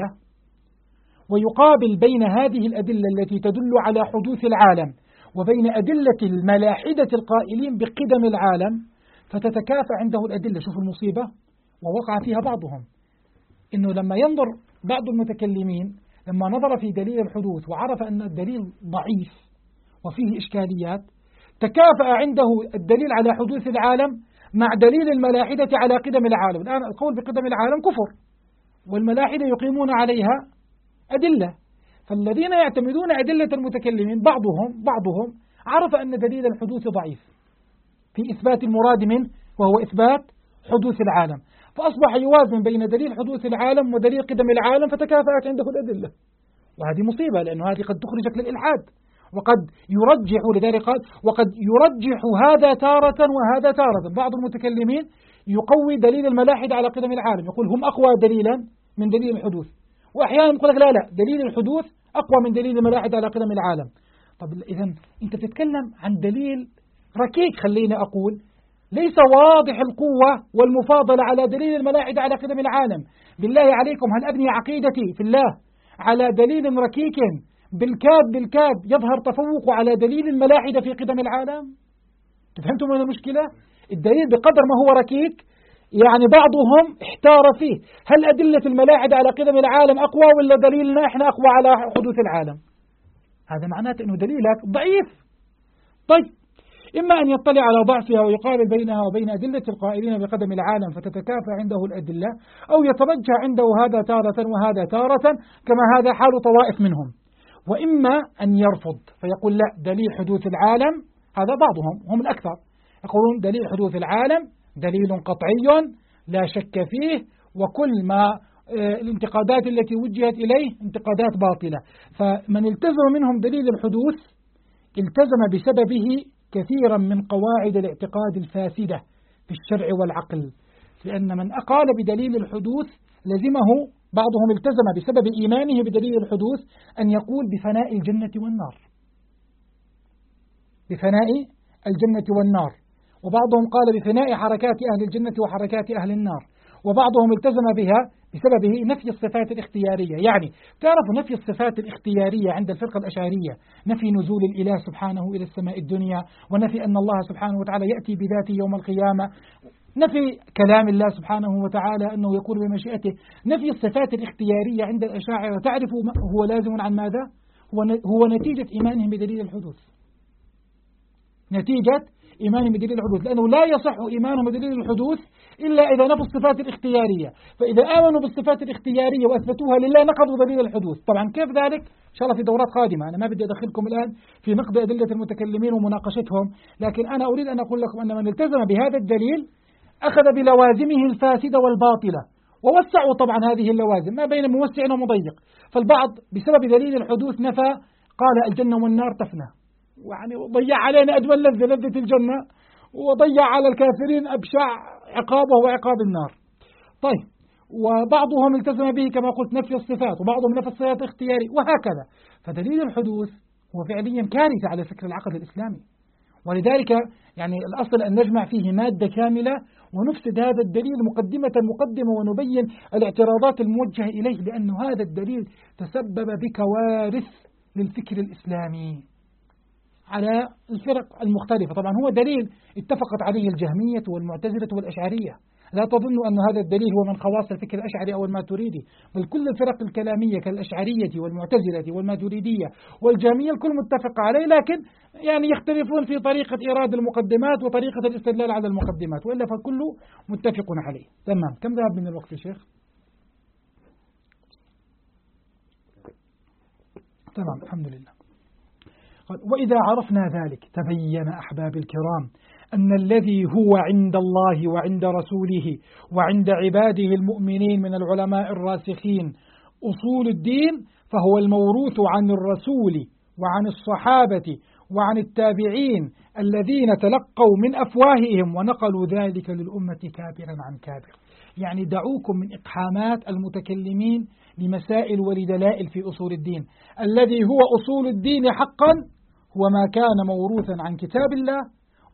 ويقابل بين هذه الأدلة التي تدل على حدوث العالم وبين أدلة الملاحدة القائلين بقدم العالم، فتتكافى عنده الأدلة. شوف المصيبة، ووقع فيها بعضهم، إنه لما ينظر بعض المتكلمين لما نظر في دليل الحدوث وعرف أن الدليل ضعيف وفيه إشكاليات، تكافأ عنده الدليل على حدوث العالم مع دليل الملاحدة على قدم العالم. الآن القول بقدم العالم كفر، والملاحدة يقيمون عليها أدلة. فالذين يعتمدون أدلة المتكلمين بعضهم عرف أن دليل الحدوث ضعيف في إثبات المراد منه، وهو إثبات حدوث العالم، فأصبح يوازن بين دليل حدوث العالم ودليل قدم العالم، فتكافأت عنده الأدلة. وهذه مصيبة، لأنه هذه قد تخرجك للإلحاد، وقد يرجح، لذلك قال وقد يرجح هذا تارة وهذا تارة. بعض المتكلمين يقوي دليل الملاحد على قدم العالم، يقول هم أقوى دليلا من دليل الحدوث، وأحيانا يقول لك لا دليل الحدوث أقوى من دليل الملاحد على قدم العالم. طب إذن أنت بتتكلم عن دليل ركيك، خلينا أقول ليس واضح القوة والمفاضلة على دليل الملاحد على قدم العالم. بالله عليكم، هل أبني عقيدتي في الله على دليل ركيك بالكاد يظهر تفوق على دليل الملاحدة في قدم العالم؟ فهمتم من المشكلة؟ الدليل بقدر ما هو ركيك، يعني بعضهم احتار فيه، هل أدلة الملاحدة على قدم العالم أقوى ولا دليلنا إحنا أقوى على حدوث العالم؟ هذا معناته أنه دليلك ضعيف. طيب، إما أن يطلع على ضعفها ويقارن بينها وبين أدلة القائلين بقدم العالم فتتكافى عنده الأدلة، أو يترجح عنده هذا تارة وهذا تارة، كما هذا حال طوائف منهم. وإما أن يرفض فيقول لا، دليل حدوث العالم، هذا بعضهم هم الأكثر يقولون دليل حدوث العالم دليل قطعي لا شك فيه، وكل ما الانتقادات التي وجهت إليه انتقادات باطلة. فمن التزم منهم دليل الحدوث التزم بسببه كثيرا من قواعد الاعتقاد الفاسدة في الشرع والعقل، لأن من أقال بدليل الحدوث لزمه، بعضهم التزم بسبب إيمانه بدليل الحدوث أن يقول بفناء الجنة والنار، بفناء الجنة والنار، وبعضهم قال بفناء حركات أهل الجنة وحركات أهل النار، وبعضهم التزم بها بسببه نفي الصفات الاختيارية. يعني تعرفوا نفي الصفات الاختيارية عند الفرقة الأشعرية، نفي نزول الإله سبحانه إلى السماء الدنيا، ونفي أن الله سبحانه وتعالى يأتي بذاته يوم القيامة، نفي كلام الله سبحانه وتعالى أنه يكون بمشيئته، نفي الصفات الاختيارية عند الأشاعرة. تعرفوا هو لازم عن ماذا؟ هو نتيجة إيمانهم بدليل الحدوث، نتيجة إيمانهم بدليل الحدوث، لأنه لا يصح إيمانهم بدليل الحدوث إلا إذا نفوا الصفات الاختيارية. فإذا آمنوا بالصفات الاختيارية وأثبتوها لله نقضوا دليل الحدوث. طبعا كيف ذلك؟ إن شاء الله في دورات قادمة، أنا ما بدي أدخلكم الآن في نقد أدلة المتكلمين ومناقشتهم، لكن أنا أريد أن أقول لكم أن من التزم بهذا الدليل أخذ بلوازمه الفاسدة والباطلة، ووسعوا طبعا هذه اللوازم ما بين موسع ومضيق. فالبعض بسبب دليل الحدوث نفى، قال الجنة والنار تفنى، يعني ضيع علينا أجمل لذة الجنة، وضيع على الكافرين أبشع عقابه وعقاب النار. طيب، وبعضهم التزم به كما قلت نفي الصفات، وبعضهم نفي الصفات الاختياري، وهكذا. فدليل الحدوث هو فعليا كارثة على فكر العقل الإسلامي، ولذلك يعني الأصل أن نجمع فيه مادة كاملة ونفسد هذا الدليل مقدمة ونبين الاعتراضات الموجهة إليه، لأن هذا الدليل تسبب بكوارث للفكر الإسلامي على الفرق المختلفة. طبعا هو دليل اتفقت عليه الجهمية والمعتزلة والأشعرية، لا تظنوا أن هذا الدليل هو من خواص الفكر الأشعري أو الماتريدي، بل كل الفرق الكلامية كالأشعرية والمعتزلة والماتريدية والجهمية الكل متفق عليه، لكن يعني يختلفون في طريقة إيراد المقدمات وطريقة الاستدلال على المقدمات، وإلا فكله متفق عليه. تمام، كم ذهب من الوقت يا شيخ؟ تمام، الحمد لله. وإذا عرفنا ذلك تبين أحباب الكرام أن الذي هو عند الله وعند رسوله وعند عباده المؤمنين من العلماء الراسخين أصول الدين، فهو الموروث عن الرسول وعن الصحابة وعن التابعين الذين تلقوا من أفواههم ونقلوا ذلك للأمة كابرا عن كابر. يعني دعوكم من إقحامات المتكلمين لمسائل ولدلائل في أصول الدين. الذي هو أصول الدين حقا هو ما كان موروثا عن كتاب الله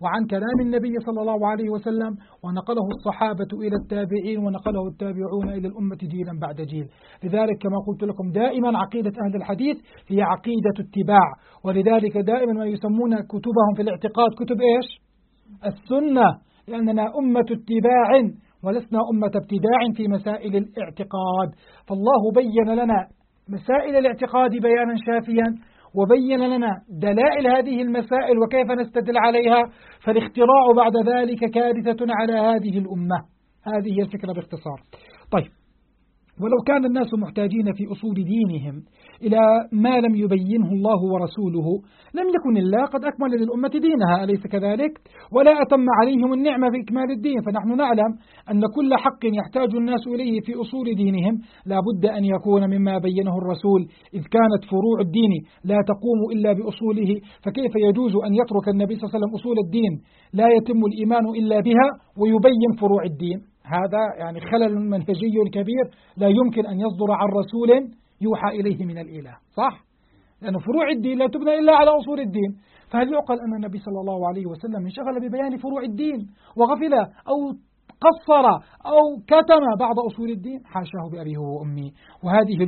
وعن كلام النبي صلى الله عليه وسلم، ونقله الصحابة إلى التابعين، ونقله التابعون إلى الأمة جيلا بعد جيل. لذلك كما قلت لكم دائما عقيدة أهل الحديث هي عقيدة اتباع، ولذلك دائما ما يسمون كتبهم في الاعتقاد كتب إيش؟ السنة، لأننا أمة اتباع ولسنا أمة ابتداع في مسائل الاعتقاد. فالله بين لنا مسائل الاعتقاد بيانا شافيا، وبين لنا دلائل هذه المسائل وكيف نستدل عليها، فالاختراع بعد ذلك كارثة على هذه الأمة. هذه هي الفكرة باختصار. طيب، ولو كان الناس محتاجين في أصول دينهم إلى ما لم يبينه الله ورسوله لم يكن الله قد أكمل للأمة دينها، أليس كذلك؟ ولا أتم عليهم النعمة بإكمال الدين. فنحن نعلم أن كل حق يحتاج الناس إليه في أصول دينهم لا بد أن يكون مما بينه الرسول، إذ كانت فروع الدين لا تقوم إلا بأصوله، فكيف يجوز أن يترك النبي صلى الله عليه وسلم أصول الدين لا يتم الإيمان إلا بها ويبين فروع الدين؟ هذا يعني خلل منهجي كبير لا يمكن أن يصدر عن رسول يوحى إليه من الإله، صح؟ لأن فروع الدين لا تبنى إلا على أصول الدين. فهل يعقل أن النبي صلى الله عليه وسلم انشغل ببيان فروع الدين وغفل أو قصر أو كتم بعض أصول الدين؟ حاشاه بأبيه وأمي. وهذه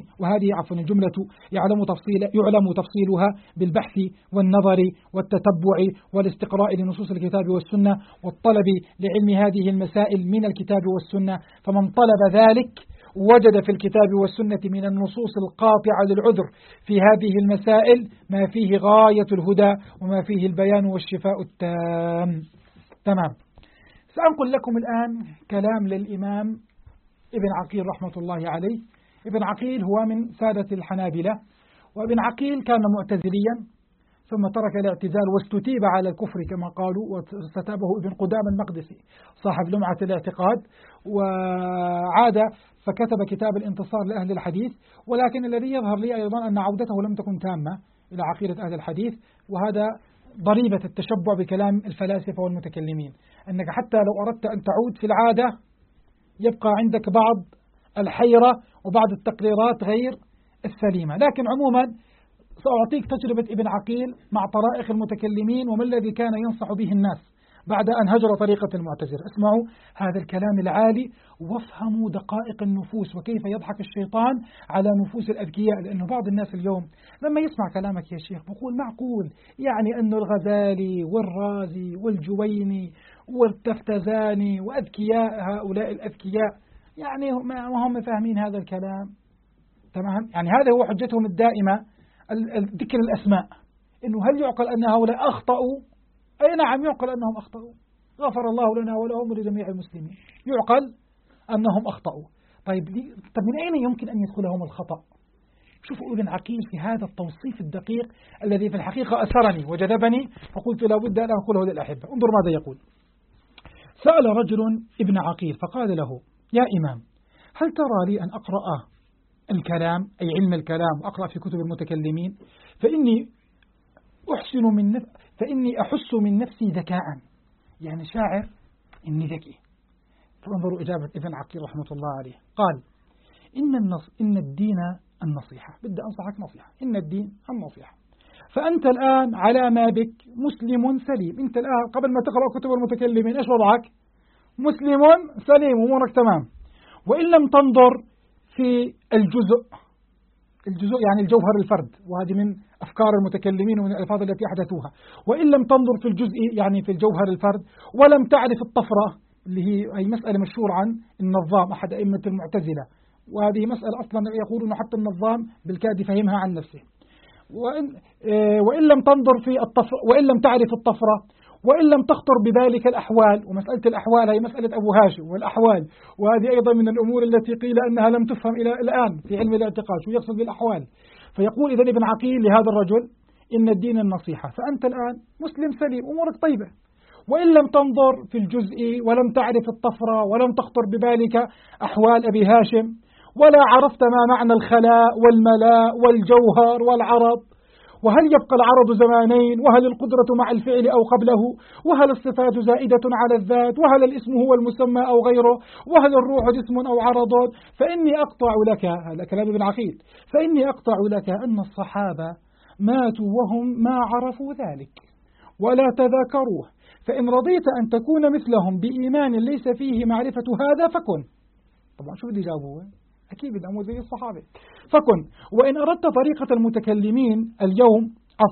الجملة يعلم تفصيلها بالبحث والنظر والتتبع والاستقراء لنصوص الكتاب والسنة والطلب لعلم هذه المسائل من الكتاب والسنة. فمن طلب ذلك وجد في الكتاب والسنة من النصوص القاطعة للعذر في هذه المسائل ما فيه غاية الهدى وما فيه البيان والشفاء التام. تمام. سأنقل لكم الآن كلام للإمام ابن عقيل رحمة الله عليه. ابن عقيل هو من سادة الحنابلة، وابن عقيل كان معتزليا ثم ترك الاعتزال واستتيب على الكفر كما قالوا، واستتابه ابن قدامة المقدسي صاحب لمعة الاعتقاد، وعاد فكتب كتاب الانتصار لأهل الحديث. ولكن الذي يظهر لي أيضا أن عودته لم تكن تامة إلى عقيدة أهل الحديث، وهذا ضريبة التشبع بكلام الفلاسفة والمتكلمين، أنك حتى لو أردت أن تعود في العادة يبقى عندك بعض الحيرة وبعض التقريرات غير السليمة. لكن عموما سأعطيك تجربة ابن عقيل مع طرائق المتكلمين وما الذي كان ينصح به الناس بعد أن هجر طريقة المعتزلة. اسمعوا هذا الكلام العالي وافهموا دقائق النفوس وكيف يضحك الشيطان على نفوس الأذكياء. لأنه بعض الناس اليوم لما يسمع كلامك يا شيخ بقول معقول يعني أنه الغزالي والرازي والجويني والتفتزاني وأذكياء هؤلاء الأذكياء يعني ما هم فاهمين هذا الكلام؟ تمام؟ يعني هذا هو حجتهم الدائمة، ذكر الأسماء، إنه هل يعقل أن هؤلاء أخطأوا؟ أي نعم يعقل أنهم أخطأوا، غفر الله لنا ولهم ولجميع المسلمين، يعقل أنهم أخطأوا. طيب من أين يمكن أن يدخلهم الخطأ؟ شوفوا ابن عقيل في هذا التوصيف الدقيق الذي في الحقيقة أسرني وجذبني، فقلت لا بد أن أقوله للأحبة. انظر ماذا يقول. سأل رجل ابن عقيل فقال له: يا إمام، هل ترى لي أن أقرأ الكلام أي علم الكلام وأقرأ في كتب المتكلمين فإني أحس من نفسي ذكاء، يعني شاعر إني ذكي. فانظروا إجابة ابن عقيل رحمة الله عليه. قال: إن الدين النصيحة. بدي أنصحك نصيحة، إن الدين النصيحة. فأنت الآن على ما بك مسلم سليم. أنت الآن قبل ما تقرأ كتب المتكلمين إيش وضعك؟ مسلم سليم، أمورك تمام. وإن لم تنظر في الجزء يعني الجوهر الفرد، وهذه من أفكار المتكلمين ومن الألفاظ التي أحدثوها. وإن لم تنظر في الجزء يعني في الجوهر الفرد، ولم تعرف الطفرة اللي هي مسألة مشهورة عن النظام أحد أئمة المعتزلة، وهذه مسألة أصلا يقولون حتى النظام بالكاد فهمها عن نفسه. وإن لم تنظر في الطفرة، وإن لم تعرف الطفرة، وإن لم تخطر بذلك الأحوال. ومسألة الأحوال هي مسألة أبو هاشم والأحوال، وهذه أيضا من الأمور التي قيل أنها لم تفهم إلى الآن في علم الاعتقاد شو يقصد بالأحوال. فيقول إذن ابن عقيل لهذا الرجل: إن الدين النصيحة. فأنت الآن مسلم سليم، أمورك طيبة. وإن لم تنظر في الجزء ولم تعرف الطفرة ولم تخطر ببالك أحوال أبي هاشم، ولا عرفت ما معنى الخلاء والملاء والجوهر والعرض، وهل يبقى العرض زمانين، وهل القدرة مع الفعل أو قبله، وهل الصفات زائدة على الذات، وهل الاسم هو المسمى أو غيره، وهل الروح جسم أو عرض، فإني أقطع لك، هذا كلام ابن عقيل، فإني أقطع لك أن الصحابة ماتوا وهم ما عرفوا ذلك ولا تذاكروه، فإن رضيت أن تكون مثلهم بإيمان ليس فيه معرفة هذا فكن. طبعا شو بدي جاوبه؟ أكيد بدي أموت زي الصحابة. فكن. وإن أردت طريقة المتكلمين اليوم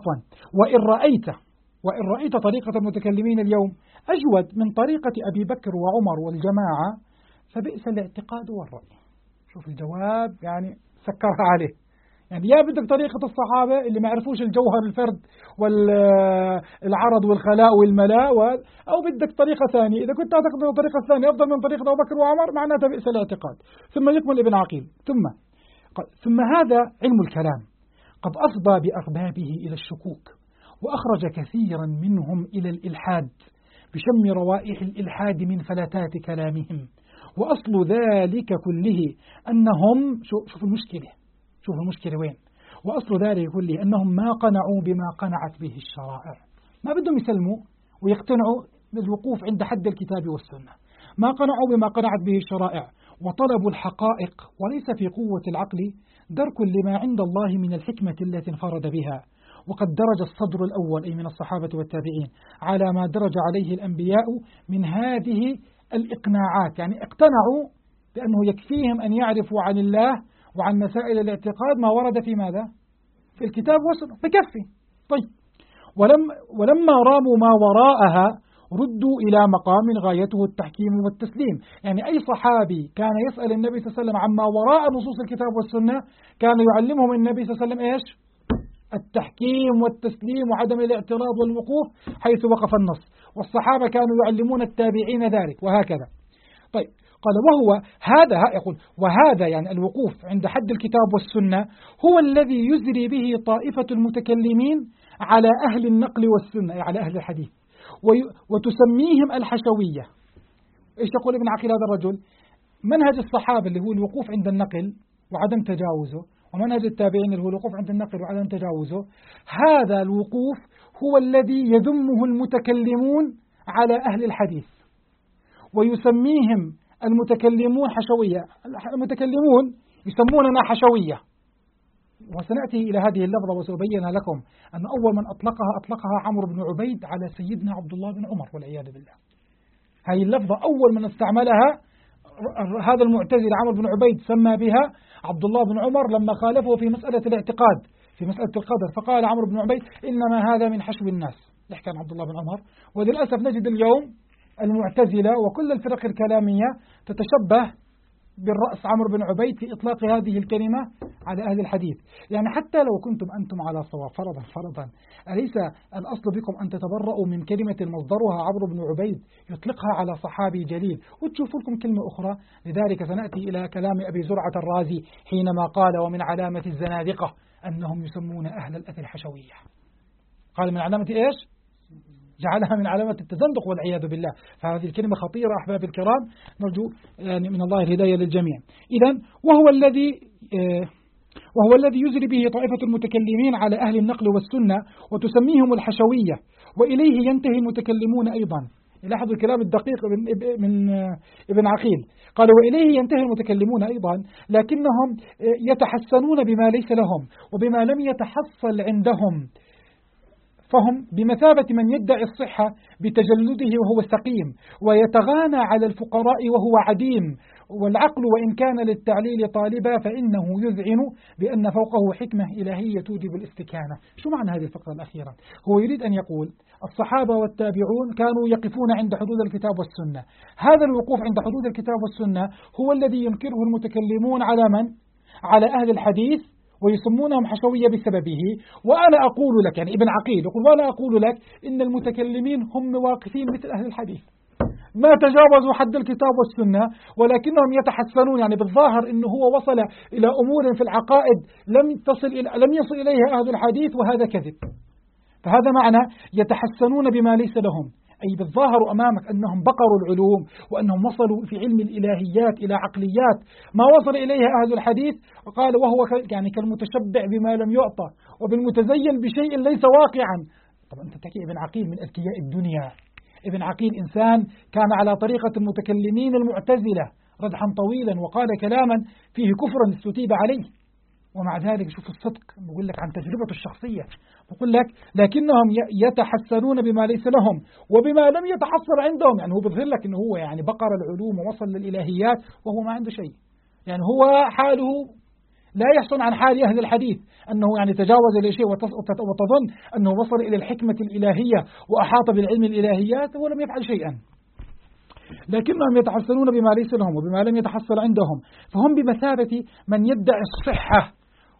وإن رأيت طريقة المتكلمين اليوم أجود من طريقة أبي بكر وعمر والجماعة فبئس الاعتقاد والرأي. شوف الجواب، يعني سكرها عليه. يعني يا بدك طريقة الصحابة اللي ما عرفوش الجوهر الفرد والعرض والخلاء والملاء، أو بدك طريقة ثانية. إذا كنت تعتقد أن الطريقة الثانية أفضل من طريقة أبو بكر وعمر معناتها بئس الاعتقاد. ثم يكمل ابن عقيل ثم هذا علم الكلام قد أفضى بأربابه إلى الشكوك وأخرج كثيرا منهم إلى الإلحاد بشم روائح الإلحاد من فلتات كلامهم. وأصل ذلك كله أنهم شوف المشكلة وين. وأصل ذلك كله أنهم ما قنعوا بما قنعت به الشرائع. ما بدهم يسلموا ويقتنعوا بالوقوف عند حد الكتاب والسنة. ما قنعوا بما قنعت به الشرائع وطلبوا الحقائق، وليس في قوة العقل درك لما عند الله من الحكمة التي انفرد بها. وقد درج الصدر الأول أي من الصحابة والتابعين على ما درج عليه الأنبياء من هذه الإقناعات، يعني اقتنعوا بأنه يكفيهم أن يعرفوا عن الله وعن مسائل الاعتقاد ما ورد في ماذا؟ في الكتاب والسنة، بكفي. طيب، ولما راموا ما وراءها ردوا إلى مقام غايته التحكيم والتسليم. يعني أي صحابي كان يسأل النبي صلى الله عليه وسلم عما وراء نصوص الكتاب والسنة كان يعلمهم النبي صلى الله عليه وسلم إيش؟ التحكيم والتسليم وعدم الاعتراض والوقوف حيث وقف النص. والصحابة كانوا يعلمون التابعين ذلك وهكذا. طيب، قال وهذا يعني الوقوف عند حد الكتاب والسنة هو الذي يزري به طائفة المتكلمين على أهل النقل والسنة، يعني على أهل الحديث، وتسميهم الحشوية. إيش يقول ابن عقيل هذا الرجل؟ منهج الصحابة اللي هو الوقوف عند النقل وعدم تجاوزه، ومنهج التابعين اللي هو الوقوف عند النقل وعدم تجاوزه، هذا الوقوف هو الذي يذمه المتكلمون على أهل الحديث ويسميهم المتكلمون حشوية. المتكلمون يسموننا حشوية، وسنأتي إلى هذه اللفظة وسأبين لكم أن أول من أطلقها عمرو بن عبيد على سيدنا عبد الله بن عمر والعياذ بالله. هذه اللفظة أول من استعملها هذا المعتزل عمرو بن عبيد سمى بها عبد الله بن عمر لما خالفه في مسألة الاعتقاد في مسألة القدر، فقال عمرو بن عبيد إنما هذا من حشو الناس، يحكي عن عبد الله بن عمر. وللأسف نجد اليوم المعتزلة وكل الفرق الكلامية تتشبه بالرأس عمرو بن عبيد في إطلاق هذه الكلمة على أهل الحديث. يعني حتى لو كنتم أنتم على صواب فرضا أليس الأصل بكم أن تتبرؤوا من كلمة مصدرها عمرو بن عبيد يطلقها على صحابي جليل وتشوفوا لكم كلمة أخرى؟ لذلك سنأتي إلى كلام أبي زرعة الرازي حينما قال ومن علامة الزنادقة أنهم يسمون أهل الأثر حشوية. قال من علامة إيش؟ جعلها من علامة التزندق والعياذ بالله. فهذه الكلمة خطيرة أحباب الكرام، نرجو يعني من الله الهداية للجميع. إذن وهو الذي يزري به طائفة المتكلمين على أهل النقل والسنة وتسميهم الحشوية، وإليه ينتهي المتكلمون أيضا. لاحظوا الكلام الدقيق من ابن عقيل. قال وإليه ينتهي المتكلمون أيضا، لكنهم يتحسنون بما ليس لهم وبما لم يتحصل عندهم، فهم بمثابة من يدعي الصحة بتجلده وهو سقيم، ويتغانى على الفقراء وهو عديم. والعقل وإن كان للتعليل طالبا فإنه يذعن بأن فوقه حكمة إلهية توجب الاستكانة. شو معنى هذه الفقرة الأخيرة؟ هو يريد أن يقول الصحابة والتابعون كانوا يقفون عند حدود الكتاب والسنة. هذا الوقوف عند حدود الكتاب والسنة هو الذي ينكره المتكلمون على من؟ على أهل الحديث، ويسمونهم حشوية بسببه. وأنا أقول لك، يعني ابن عقيل يقول وأنا أقول لك إن المتكلمين هم واقفين مثل أهل الحديث، ما تجاوزوا حد الكتاب والسنة، ولكنهم يتحسنون. يعني بالظاهر إنه هو وصل إلى أمور في العقائد لم يصل إليها أهل الحديث، وهذا كذب. فهذا معنى يتحسنون بما ليس لهم، أي بالظاهر أمامك أنهم بقروا العلوم وأنهم وصلوا في علم الإلهيات إلى عقليات ما وصل إليها أهل الحديث. وقال وهو يعني كالمتشبع بما لم يعطى وبالمتزين بشيء ليس واقعا. طبعا أنت تحكي ابن عقيل من أذكياء الدنيا. ابن عقيل إنسان كان على طريقة المتكلمين المعتزلة ردحا طويلا، وقال كلاما فيه كفرا استتيب عليه، ومع ذلك شوف الصدق، بقول لك عن تجربته الشخصية، يقول لك لكنهم يتحسنون بما ليس لهم وبما لم يتحصل عندهم. يعني هو بيظهر لك أنه هو يعني بقر العلوم ووصل للإلهيات وهو ما عنده شيء. يعني هو حاله لا يحسن عن حال أهل الحديث أنه يعني تجاوز إلى شيء وتظن أنه وصل إلى الحكمة الإلهية وأحاط بالعلم الإلهيات ولم يفعل شيئا. لكنهم يتحسنون بما ليس لهم وبما لم يتحصل عندهم، فهم بمثابة من يدعي الصحة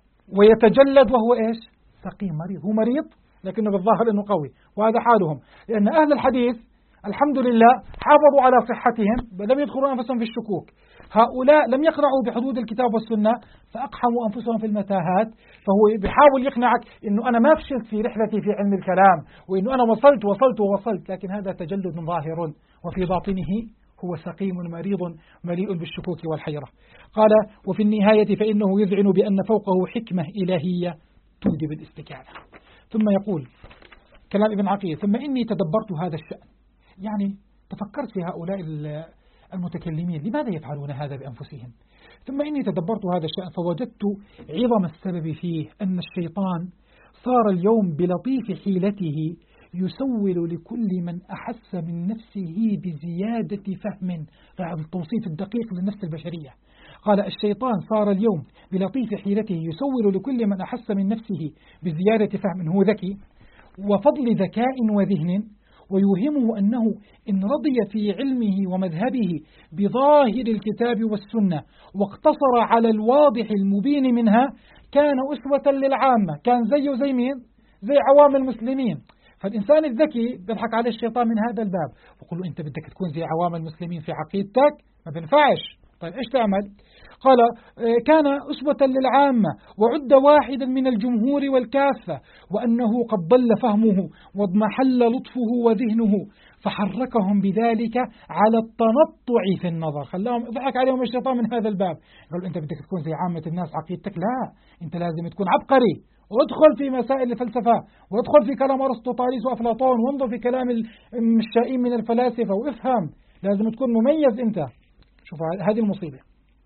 ويتجلد وهو إيش؟ سقيم مريض. هو مريض لكنه بالظاهر أنه قوي، وهذا حالهم. لأن أهل الحديث الحمد لله حافظوا على صحتهم، لم يدخلوا أنفسهم في الشكوك. هؤلاء لم يقرأوا بحدود الكتاب والسنة فأقحموا أنفسهم في المتاهات. فهو بيحاول يقنعك أنه أنا ما فشلت في رحلتي في علم الكلام، وأنه أنا وصلت، لكن هذا تجلد ظاهر وفي باطنه هو سقيم مريض مليء بالشكوك والحيرة. قال وفي النهاية فإنه يذعن بأن فوقه حكمة إلهية توجب الاستكانة. ثم يقول كلام ابن عقيل ثم إني تدبرت هذا الشأن، يعني تفكرت في هؤلاء المتكلمين لماذا يفعلون هذا بأنفسهم. ثم إني تدبرت هذا الشأن فوجدت عظم السبب فيه أن الشيطان صار اليوم بلطيف حيلته يسول لكل من أحس من نفسه بزيادة فهم. التوصيف الدقيق للنفس البشرية. قال الشيطان صار اليوم بلطيف حيلته يسول لكل من أحس من نفسه بزيادة فهم، هو ذكي وفضل ذكاء وذهن، ويوهمه أنه إن رضي في علمه ومذهبه بظاهر الكتاب والسنة واقتصر على الواضح المبين منها كان أسوة للعامة. كان زي مين؟ زي عوام المسلمين. فالإنسان الذكي بيضحك عليه الشيطان من هذا الباب، ويقول له أنت بدك تكون زي عوام المسلمين في عقيدتك، ما بينفعش. طيب إيش تعمل؟ قال كان أسوة للعامة وعد واحدا من الجمهور والكافة، وأنه قد ضل فهمه واضمحل لطفه وذهنه فحركهم بذلك على التنطع في النظر. خلاهم ضحك عليهم الشيطان من هذا الباب. قال أنت بدك تكون زي عامة الناس عقيدتك، لا، أنت لازم تكون عبقري وادخل في مسائل الفلسفة وادخل في كلام أرسطو طاليس وأفلاطون وانظر في كلام الشائين من الفلاسفة وافهم، لازم تكون مميز أنت. شوف هذه المصيبة.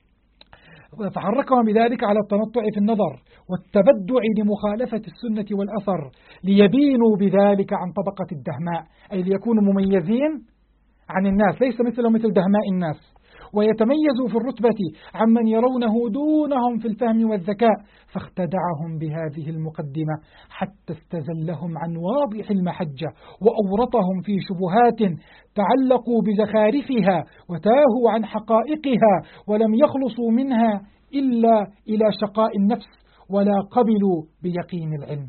فحركهم بذلك على التنطع في النظر والتبدع لمخالفة السنة والأثر ليبينوا بذلك عن طبقة الدهماء، أي ليكونوا مميزين عن الناس، ليس مثل دهماء الناس، ويتميزوا في الرتبة عمن يرونه دونهم في الفهم والذكاء. فاختدعهم بهذه المقدمة حتى استزلهم عن واضح المحجة وأورطهم في شبهات تعلقوا بزخارفها وتاهوا عن حقائقها ولم يخلصوا منها إلا إلى شقاء النفس ولا قبلوا بيقين العلم.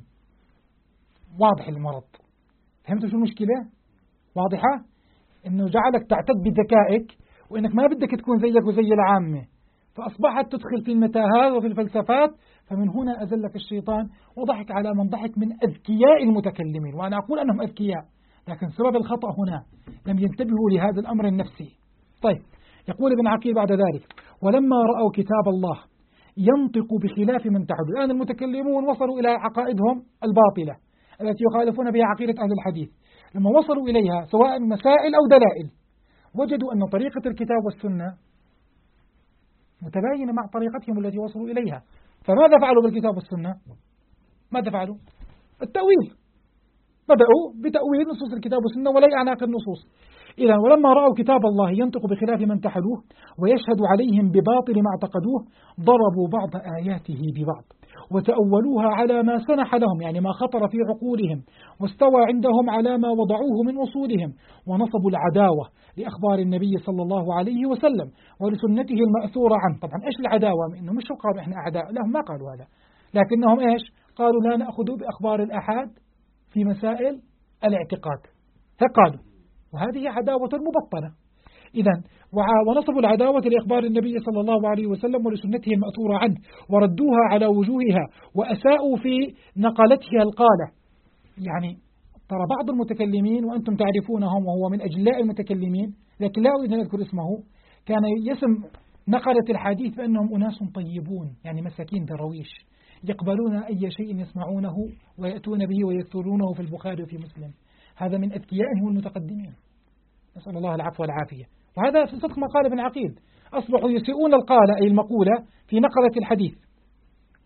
واضح المرض. فهمتوا شو المشكلة؟ واضحة؟ إنه جعلك تعتد بذكائك وإنك ما بدك تكون زيك وزي العامة، فأصبحت تدخل في المتاهات وفي الفلسفات. فمن هنا أزلك الشيطان وضحك على من ضحك من أذكياء المتكلمين، وأنا أقول أنهم أذكياء، لكن سبب الخطأ هنا لم ينتبهوا لهذا الأمر النفسي. طيب يقول ابن عقيل بعد ذلك ولما رأوا كتاب الله ينطق بخلاف من تعبد. الآن المتكلمون وصلوا إلى عقائدهم الباطلة التي يخالفون بها عقيدة أهل الحديث. لما وصلوا إليها سواء مسائل أو دلائل وجدوا أن طريقة الكتاب والسنة متباينة مع طريقتهم التي وصلوا إليها. فماذا فعلوا بالكتاب والسنة؟ ماذا فعلوا؟ التأويل. بدأوا بتأويل نصوص الكتاب والسنة ولا أعناق النصوص. إذا ولما رأوا كتاب الله ينطق بخلاف من تحلوه ويشهد عليهم بباطل ما اعتقدوه ضربوا بعض آياته ببعض وتأولوها على ما سنح لهم، يعني ما خطر في عقولهم واستوى عندهم على ما وضعوه من أصولهم، ونصبوا العداوة لأخبار النبي صلى الله عليه وسلم ولسنته المأثورة عنه. طبعا إيش العداوة؟ إنه مش قالوا إحنا أعداء لهم، ما قالوا هذا، لكنهم إيش قالوا؟ لا نأخذ بأخبار الأحاد في مسائل الاعتقاد، فقالوا، وهذه عداوة مبطلة. إذا ونصبوا العداوة لإخبار النبي صلى الله عليه وسلم ولسنته المأثورة عنه وردوها على وجوهها وأساءوا في نقلتها القالة. يعني ترى بعض المتكلمين وأنتم تعرفونهم وهو من أجلاء المتكلمين لكن لا أريد أن أذكر اسمه، كان يسم نقلة الحديث بأنهم أناس طيبون، يعني مساكين درويش يقبلون أي شيء يسمعونه ويأتون به ويكثرونه في البخاري وفي مسلم. هذا من أذكيائهم المتقدمين، نسأل الله العفو والعافية. وهذا في صدق ما قال ابن عقيل، أصبحوا يسيئون القالة أي المقولة في نقلة الحديث.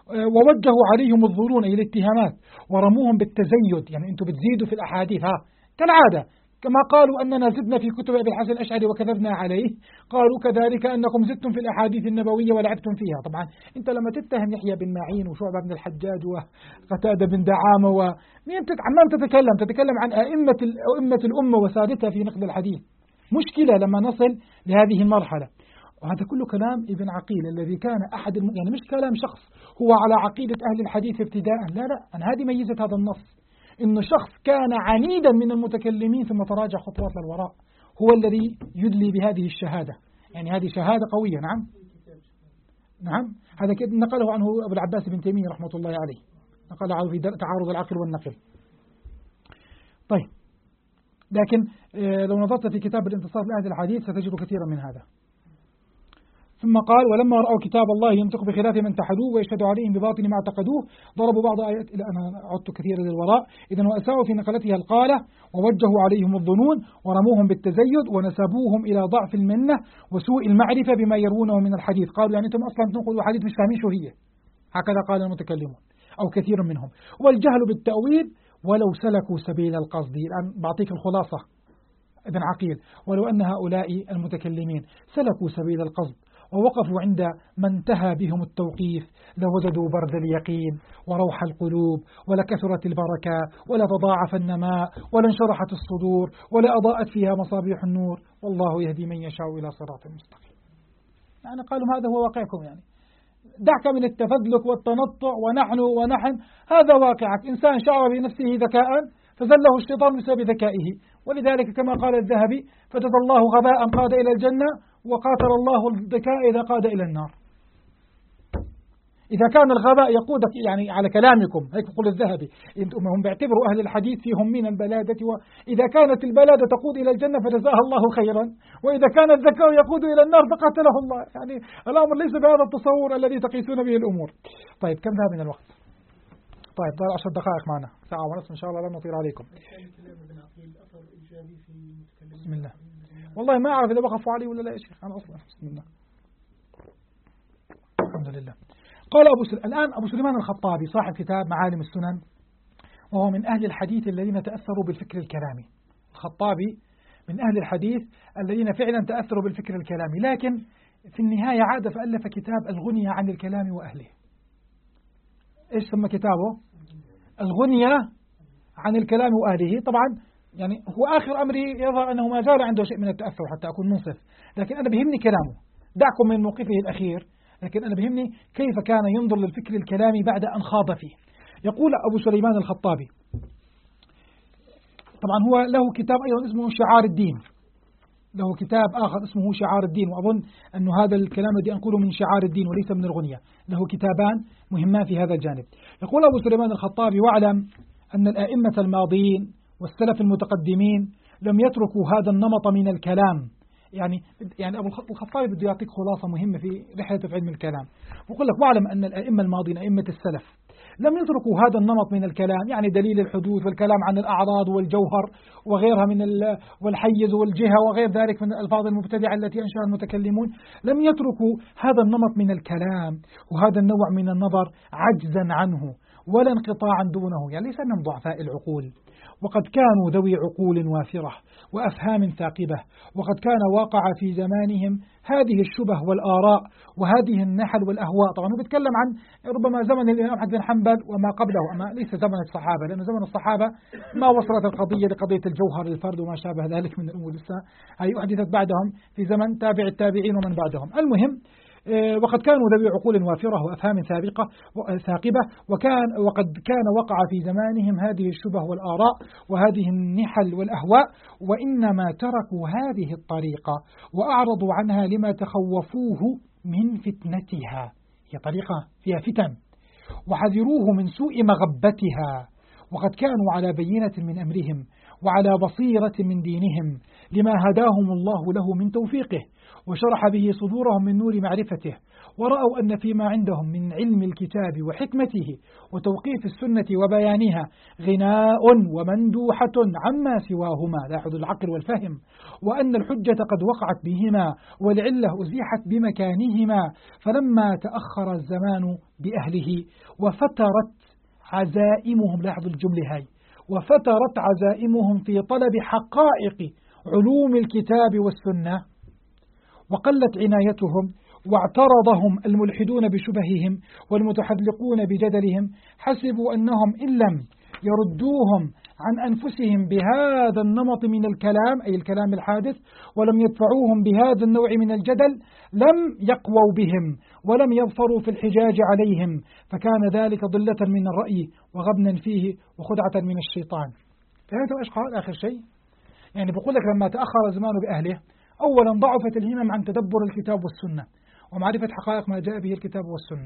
ووجهوا عليهم الظنون أي الاتهامات ورموهم بالتزيد، يعني أنتم بتزيدوا في الأحاديث كالعادة، كما قالوا أننا زدنا في كتب أبي الحسن الأشعري وكذبنا عليه، قالوا كذلك أنكم زدتم في الأحاديث النبوية ولعبتم فيها. طبعا أنت لما تتهم يحيى بن معين وشعبة بن الحجاج وقتادة بن دعامة عمام تتكلم عن أئمة الأمة وسادتها في نقد الحديث. مشكلة لما نصل لهذه المرحلة. وهذا كله كلام ابن عقيل الذي كان أحد يعني مش كلام شخص هو على عقيدة أهل الحديث ابتداء، لا أنا هذه ميزة هذا النص، إنه شخص كان عنيدا من المتكلمين ثم تراجع خطوات للوراء، هو الذي يدلي بهذه الشهادة. يعني هذه شهادة قوية. نعم هذا نقله عنه أبو العباس بن تيمية رحمة الله عليه، نقله في تعارض العقل والنقل. طيب، لكن لو نظرت في كتاب الانتصار لأهل الحديث ستجد كثيرا من هذا. ثم قال: ولما رأوا كتاب الله ينطق بخلاف من اتحدوه ويشهد عليهم بباطن ما اعتقدوه ضربوا بعض آيات. إلى أنا عدت كثيرا للوراء. إذن وأساءوا في نقلتها القالة ووجهوا عليهم الظنون ورموهم بالتزيد ونسبوهم إلى ضعف المنة وسوء المعرفة بما يرونه من الحديث. قالوا يعني أنتم أصلا تنقلوا حديث مش فاهمين شو هي، هكذا قال المتكلمون أو كثير منهم. والجهل بالتأويل ولو سلكوا سبيل القصد. الآن بعطيك الخلاصة ابن عقيل: ولو أن هؤلاء المتكلمين سلكوا سبيل القصد ووقفوا عند ما انتهى بهم التوقيف لوجدوا برد اليقين وروح القلوب ولكثرت البركة ولتضاعف النماء ولانشرحت الصدور ولأضاءت فيها مصابيح النور والله يهدي من يشاء إلى صراط مستقيم. يعني قالوا هذا هو واقعكم، يعني دعك من التفذلك والتنطع ونحن هذا واقعك. إنسان شعر بنفسه ذكاء فزله الشيطان بسبب ذكائه، ولذلك كما قال الذهبي: فجزى الله غباء قاد إلى الجنة وقاتل الله الذكاء إذا قاد إلى النار. إذا كان الغباء يقودك يعني على كلامكم، هيك يقول الذهبي، هم بيعتبروا أهل الحديث فيهم من البلادة، وإذا كانت البلادة تقود إلى الجنة فجزاها الله خيرا، وإذا كان الذكاء يقود إلى النار فقاتله الله. يعني الأمر ليس بهذا التصور الذي تقيسون به الأمور. طيب، كم ذهب من الوقت؟ طيب، ضل 10 دقائق معنا، ساعة ونصف إن شاء الله لن نطيل عليكم. بسم الله. والله ما أعرف إذا وقفوا علي ولا لا يا شيخ، أنا أصلا بسم الله. الحمد لله. قال الآن أبو سليمان الخطابي صاحب كتاب معالم السنن، وهو من أهل الحديث الذين تأثروا بالفكر الكلامي. الخطابي من أهل الحديث الذين فعلا تأثروا بالفكر الكلامي، لكن في النهاية عاد فألف كتاب الغنية عن الكلام وأهله. إيش سمى كتابه؟ الغنية عن الكلام وأهله. طبعا يعني هو آخر أمري يظهر أنه ما زال عنده شيء من التأثر حتى أكون منصف، لكن أنا بهمني كلامه، دعكم من موقفه الأخير، لكن أنا بهمني كيف كان ينظر للفكر الكلامي بعد أن خاض فيه. يقول أبو سليمان الخطابي، طبعا هو له كتاب أيضا اسمه شعار الدين، له كتاب آخر اسمه شعار الدين، وأظن أن هذا الكلام الذي أنقله من شعار الدين وليس من الغنية. له كتابان مهمان في هذا الجانب. يقول أبو سليمان الخطابي: واعلم أن الأئمة الماضيين والسلف المتقدمين لم يتركوا هذا النمط من الكلام. يعني أبو الخطابي بده يعطيك خلاصة مهمة في رحلته في علم الكلام. ويقول لك: واعلم أن الأئمة الماضيين أئمة السلف لم يتركوا هذا النمط من الكلام، يعني دليل الحدوث والكلام عن الأعراض والجوهر وغيرها من والحيز والجهة وغير ذلك من الألفاظ المبتدعة التي أنشأها المتكلمون. لم يتركوا هذا النمط من الكلام وهذا النوع من النظر عجزا عنه ولا انقطاعا دونه، يعني ليس من ضعفاء العقول، وقد كانوا ذوي عقول وافرة وأفهام ثاقبة، وقد كان واقع في زمانهم هذه الشبه والآراء وهذه النحل والأهواء. طبعا هو بيتكلم عن ربما زمن الإمام أحمد بن حنبل وما قبله، أما ليس زمن الصحابة، لأن زمن الصحابة ما وصلت القضية لقضية الجوهر للفرد وما شابه ذلك من الأمور، لسه هي أحدثت بعدهم في زمن تابع التابعين ومن بعدهم. المهم، وقد كانوا ذوي عقول وافرة وأفهام ثاقبة، وقد كان وقع في زمانهم هذه الشبه والآراء وهذه النحل والأهواء، وإنما تركوا هذه الطريقة وأعرضوا عنها لما تخوفوه من فتنتها، هي طريقة فيها فتن، وحذروه من سوء مغبتها وقد كانوا على بينة من أمرهم وعلى بصيرة من دينهم لما هداهم الله له من توفيقه وشرح به صدورهم من نور معرفته، ورأوا أن فيما عندهم من علم الكتاب وحكمته وتوقيف السنة وبيانها غناء ومندوحة عما سواهما، لاحظوا العقل والفهم، وأن الحجة قد وقعت بهما والعلة أزيحت بمكانهما، فلما تأخر الزمان بأهله وفترت عزائمهم، لاحظوا الجملة هاي، وفترت عزائمهم في طلب حقائق علوم الكتاب والسنة، وقلت عنايتهم واعترضهم الملحدون بشبههم والمتحذلقون بجدلهم، حسبوا أنهم إن لم يردوهم عن أنفسهم بهذا النمط من الكلام، أي الكلام الحادث، ولم يدفعوهم بهذا النوع من الجدل، لم يقووا بهم ولم يظفروا في الحجاج عليهم، فكان ذلك ضلة من الرأي وغبنا فيه وخدعة من الشيطان. فهمتوا إيش قال آخر شيء؟ يعني بقول لك لما تأخر الزمان بأهله، أولا ضعفت الهمم عن تدبر الكتاب والسنة ومعرفة حقائق ما جاء به الكتاب والسنة،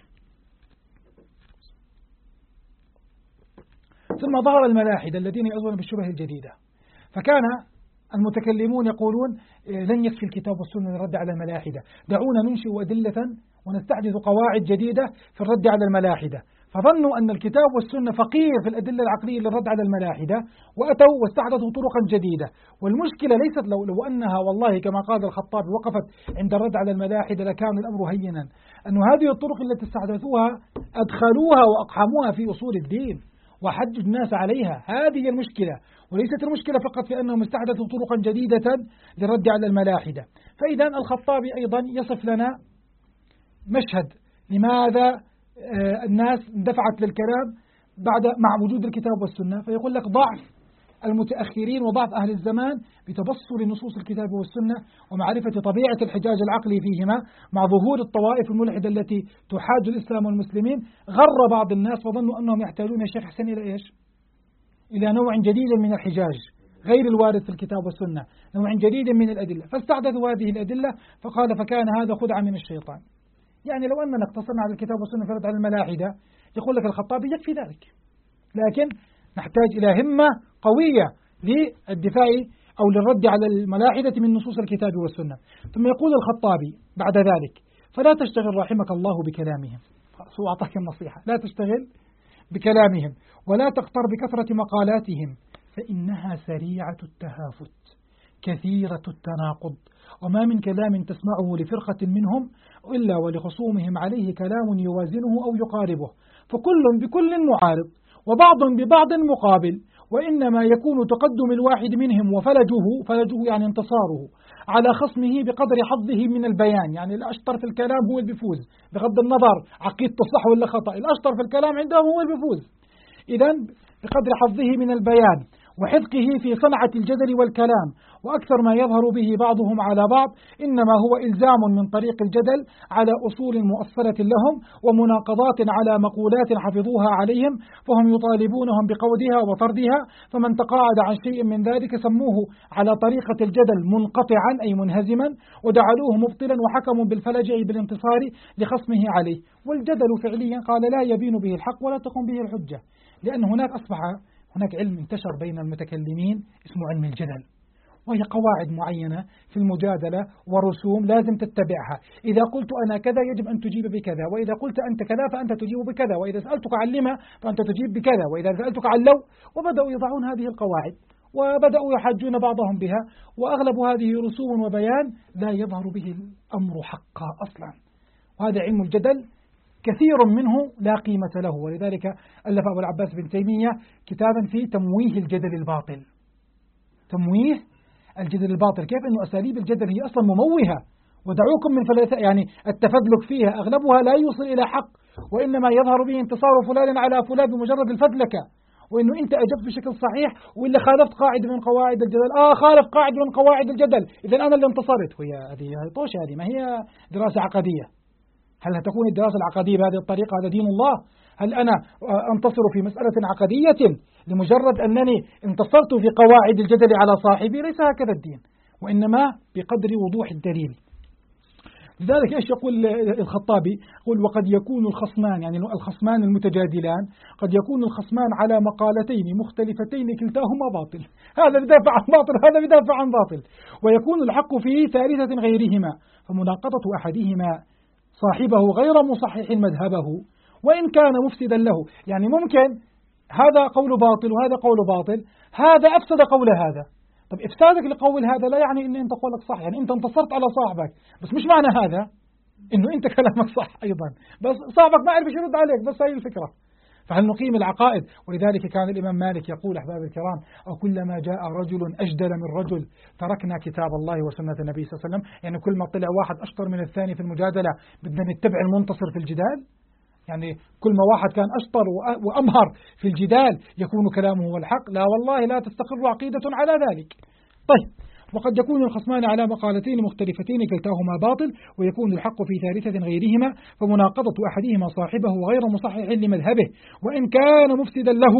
ثم ظهر الملاحدة الذين يؤذون بالشبه الجديدة، فكان المتكلمون يقولون لن يكفي الكتاب والسنة للرد على الملاحدة، دعونا ننشئ أدلة ونستحدث قواعد جديدة في الرد على الملاحدة، فظنوا أن الكتاب والسنة فقير في الأدلة العقلية للرد على الملاحدة، وأتوا واستحدثوا طرقا جديدة. والمشكلة ليست لو أنها والله كما قال الخطابي وقفت عند الرد على الملاحدة لكان الأمر هينا، أن هذه الطرق التي استحدثوها أدخلوها وأقحموها في أصول الدين وحجوا الناس عليها، هذه المشكلة، وليست المشكلة فقط في أنهم استحدثوا طرقا جديدة للرد على الملاحدة. فإذا الخطابي أيضا يصف لنا مشهد لماذا الناس اندفعت للكلام مع وجود الكتاب والسنة، فيقول لك ضعف المتأخرين وضعف أهل الزمان بتبصر نصوص الكتاب والسنة ومعرفة طبيعة الحجاج العقلي فيهما مع ظهور الطوائف الملحدة التي تحاج الإسلام والمسلمين، غر بعض الناس وظنوا أنهم يحتاجون يا شيخ حسين إلى إيش؟ إلى نوع جديد من الحجاج غير الوارد في الكتاب والسنة، نوع جديد من الأدلة، فاستعددوا هذه الأدلة، فقال فكان هذا خدعة من الشيطان. يعني لو أننا اقتصرنا على الكتاب والسنة في الرد على الملاحدة يقول لك الخطابي يكفي ذلك، لكن نحتاج إلى همة قوية للدفاع أو للرد على الملاحدة من نصوص الكتاب والسنة. ثم يقول الخطابي بعد ذلك فلا تشتغل رحمك الله بكلامهم، سوء أعطاك النصيحة، لا تشتغل بكلامهم ولا تغتر بكثرة مقالاتهم فإنها سريعة التهافت كثيرة التناقض، وما من كلام تسمعه لفرقة منهم إلا ولخصومهم عليه كلام يوازنه أو يقاربه، فكل بكل معارض وبعض ببعض مقابل، وإنما يكون تقدم الواحد منهم وفلجه يعني انتصاره على خصمه بقدر حظه من البيان، يعني الأشطر في الكلام هو اللي بيفوز بغض النظر عقيدته صح ولا خطأ، الأشطر في الكلام عندهم هو اللي بيفوز. إذن بقدر حظه من البيان وحذقه في صنعة الجدل والكلام، وأكثر ما يظهر به بعضهم على بعض إنما هو إلزام من طريق الجدل على أصول مؤصلة لهم ومناقضات على مقولات حفظوها عليهم، فهم يطالبونهم بقودها وطردها، فمن تقاعد عن شيء من ذلك سموه على طريقة الجدل منقطعا أي منهزما، ودعلوه مبطلا وحكموا بالفلج أي بالانتصار لخصمه عليه. والجدل فعليا قال لا يبين به الحق ولا تقوم به الحجة، لأن هناك أصبح هناك علم انتشر بين المتكلمين اسمه علم الجدل، وهي قواعد معينة في المجادلة ورسوم لازم تتبعها، إذا قلت أنا كذا يجب أن تجيب بكذا، وإذا قلت أنت كذا فأنت تجيب بكذا، وإذا سألتك عن لما فأنت تجيب بكذا، وإذا سألتك عن لو، وبدأوا يضعون هذه القواعد وبدأوا يحاجون بعضهم بها، وأغلب هذه رسوم وبيان لا يظهر به الأمر حقا أصلا، وهذا علم الجدل كثير منه لا قيمة له. ولذلك ألف أبو العباس بن تيمية كتابا في تمويه الجدل الباطل، تمويه الجدل الباطل، كيف أن أساليب الجدل هي أصلا مموهة، ودعوكم من يعني التفذلك فيها أغلبها لا يوصل إلى حق، وإنما يظهر به انتصار فلان على فلان بمجرد الفذلكة، وإنه أنت أجبت بشكل صحيح وإلا خالفت قاعدة من قواعد الجدل، خالف قاعدة من قواعد الجدل إذن أنا اللي انتصرت. وهي هذه طوشة، هذه ما هي دراسة عقدية. هل تكون الدراسة العقدية بهذه الطريقة هذا دين الله؟ هل أنا أنتصر في مسألة عقدية لمجرد أنني انتصرت في قواعد الجدل على صاحبي؟ ليس هكذا الدين، وإنما بقدر وضوح الدليل. لذلك إيش يقول الخطابي؟ يقول وقد يكون الخصمان، يعني الخصمان المتجادلان، قد يكون الخصمان على مقالتين مختلفتين كلتاهما باطل، هذا يدافع عن باطل هذا يدافع عن باطل، ويكون الحق في ثالثة غيرهما، فمناقضة أحدهما صاحبه غير مصحح مذهبه وإن كان مفسدا له. يعني ممكن هذا قول باطل وهذا قول باطل، هذا أفسد قول هذا. طب إفسادك لقول هذا لا يعني إن أنت قولك صح، يعني أنت انتصرت على صاحبك، بس مش معنى هذا إنه أنت كلامك صح أيضا، بس صاحبك ما يعرف يرد عليك، بس هي الفكرة. فهل نقيم العقائد؟ ولذلك كان الإمام مالك يقول أحباب الكرام: أو كلما جاء رجل أجدل من رجل تركنا كتاب الله وسنة النبي صلى الله عليه وسلم. يعني كل ما طلع واحد أشطر من الثاني في المجادلة بدنا نتبع المنتصر في الجدال. يعني كل ما واحد كان أشطر وأمهر في الجدال يكون كلامه هو الحق. لا والله، لا تستقر عقيدة على ذلك. طيب، وقد يكون الخصمان على مقالتين مختلفتين كلتاهما باطل ويكون الحق في ثالثة غيرهما، فمناقضة أحدهما صاحبه غير مصحح لمذهبه وإن كان مفسدا له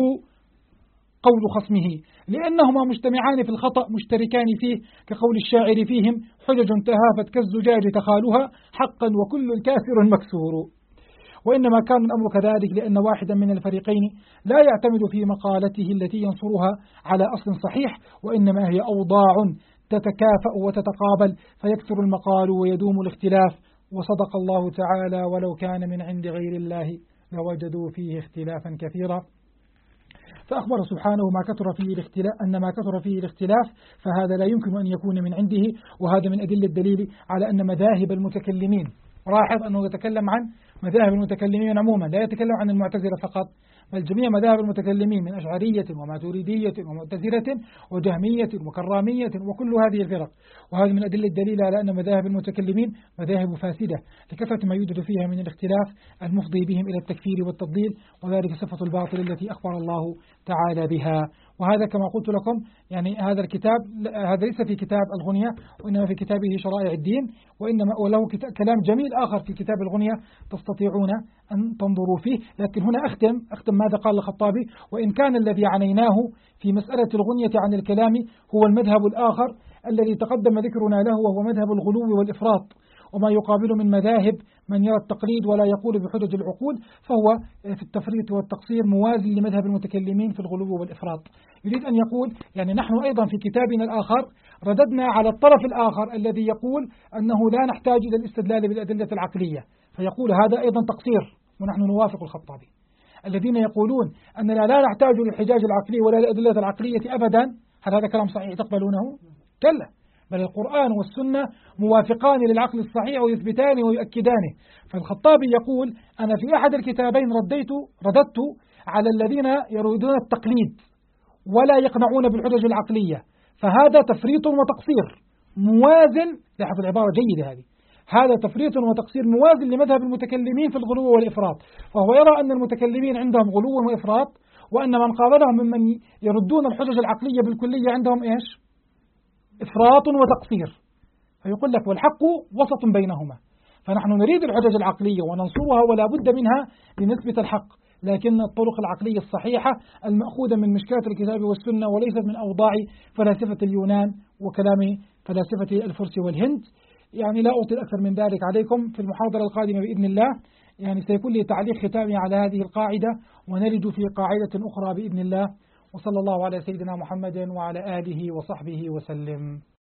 قول خصمه، لأنهما مجتمعان في الخطأ مشتركان فيه، كقول الشاعر فيهم: حجج تهافت كالزجاج تخالها حقا وكل كافر مكسور. وإنما كان الأمر كذلك لأن واحدا من الفريقين لا يعتمد في مقالته التي ينصرها على أصل صحيح، وإنما هي أوضاع تتكافأ وتتقابل فيكثر المقال ويدوم الاختلاف. وصدق الله تعالى: ولو كان من عند غير الله لوجدوا فيه اختلافا كثيرا. فأخبر سبحانه أن ما كثر فيه الاختلاف فهذا لا يمكن أن يكون من عنده، وهذا من أدلة الدليل على أن مذاهب المتكلمين، لاحظ أنه يتكلم عن مذاهب المتكلمين عموما، لا يتكلم عن المعتزلة فقط، بل جميع مذاهب المتكلمين من أشعرية وماتريدية ومعتزلة وجهمية وكرامية وكل هذه الفرق. وهذا من أدلة الدليل على أن مذاهب المتكلمين مذاهب فاسدة لكثرة ما يوجد فيها من الاختلاف المفضي بهم إلى التكفير والتضليل، وذلك صفة الباطل التي أخبر الله تعالى بها. وهذا كما قلت لكم، يعني هذا الكتاب هذا ليس في كتاب الغنية، وإنما في كتابه شرائع الدين، وإنما وله كلام جميل آخر في كتاب الغنية تستطيعون أن تنظروا فيه. لكن هنا أختم ماذا قال الخطابي: وإن كان الذي عنيناه في مسألة الغنية عن الكلام هو المذهب الآخر الذي تقدم ذكرنا له، وهو مذهب الغلو والإفراط، وما يقابل من مذاهب من يرى التقليد ولا يقول بحجج العقول، فهو في التفريط والتقصير موازي لمذهب المتكلمين في الغلو والإفراط. يريد أن يقول يعني نحن أيضا في كتابنا الآخر رددنا على الطرف الآخر الذي يقول أنه لا نحتاج إلى الاستدلال بالأدلة العقلية، فيقول هذا أيضا تقصير، ونحن نوافق الخطابي. الذين يقولون أننا لا نحتاج للحجاج العقلي ولا للأدلة العقلية أبدا، هل هذا كلام صحيح تقبلونه؟ كلا، بل القرآن والسنة موافقان للعقل الصحيح ويثبتانه ويؤكدانه. فالخطابي يقول: أنا في أحد الكتابين رددت على الذين يريدون التقليد ولا يقنعون بالحجج العقلية، فهذا تفريط وتقصير موازن، لاحظ العبارة جيدة هذه، هذا تفريط وتقصير موازن لمذهب المتكلمين في الغلو والإفراط. وهو يرى أن المتكلمين عندهم غلو وإفراط، وأن من قابلهم ممن يردون الحجج العقلية بالكلية عندهم إيش؟ إفراط وتقصير. فيقول لك والحق وسط بينهما، فنحن نريد الحجج العقلية وننصرها ولا بد منها لنثبت الحق، لكن الطرق العقلية الصحيحة المأخوذة من مشكات الكتاب والسنة وليست من أوضاع فلاسفة اليونان وكلام فلاسفة الفرس والهند. يعني لا أطيل أكثر من ذلك عليكم. في المحاضرة القادمة بإذن الله يعني سيكون لي تعليق ختامي على هذه القاعدة، ونلج في قاعدة أخرى بإذن الله. وصلى الله على سيدنا محمد وعلى آله وصحبه وسلم.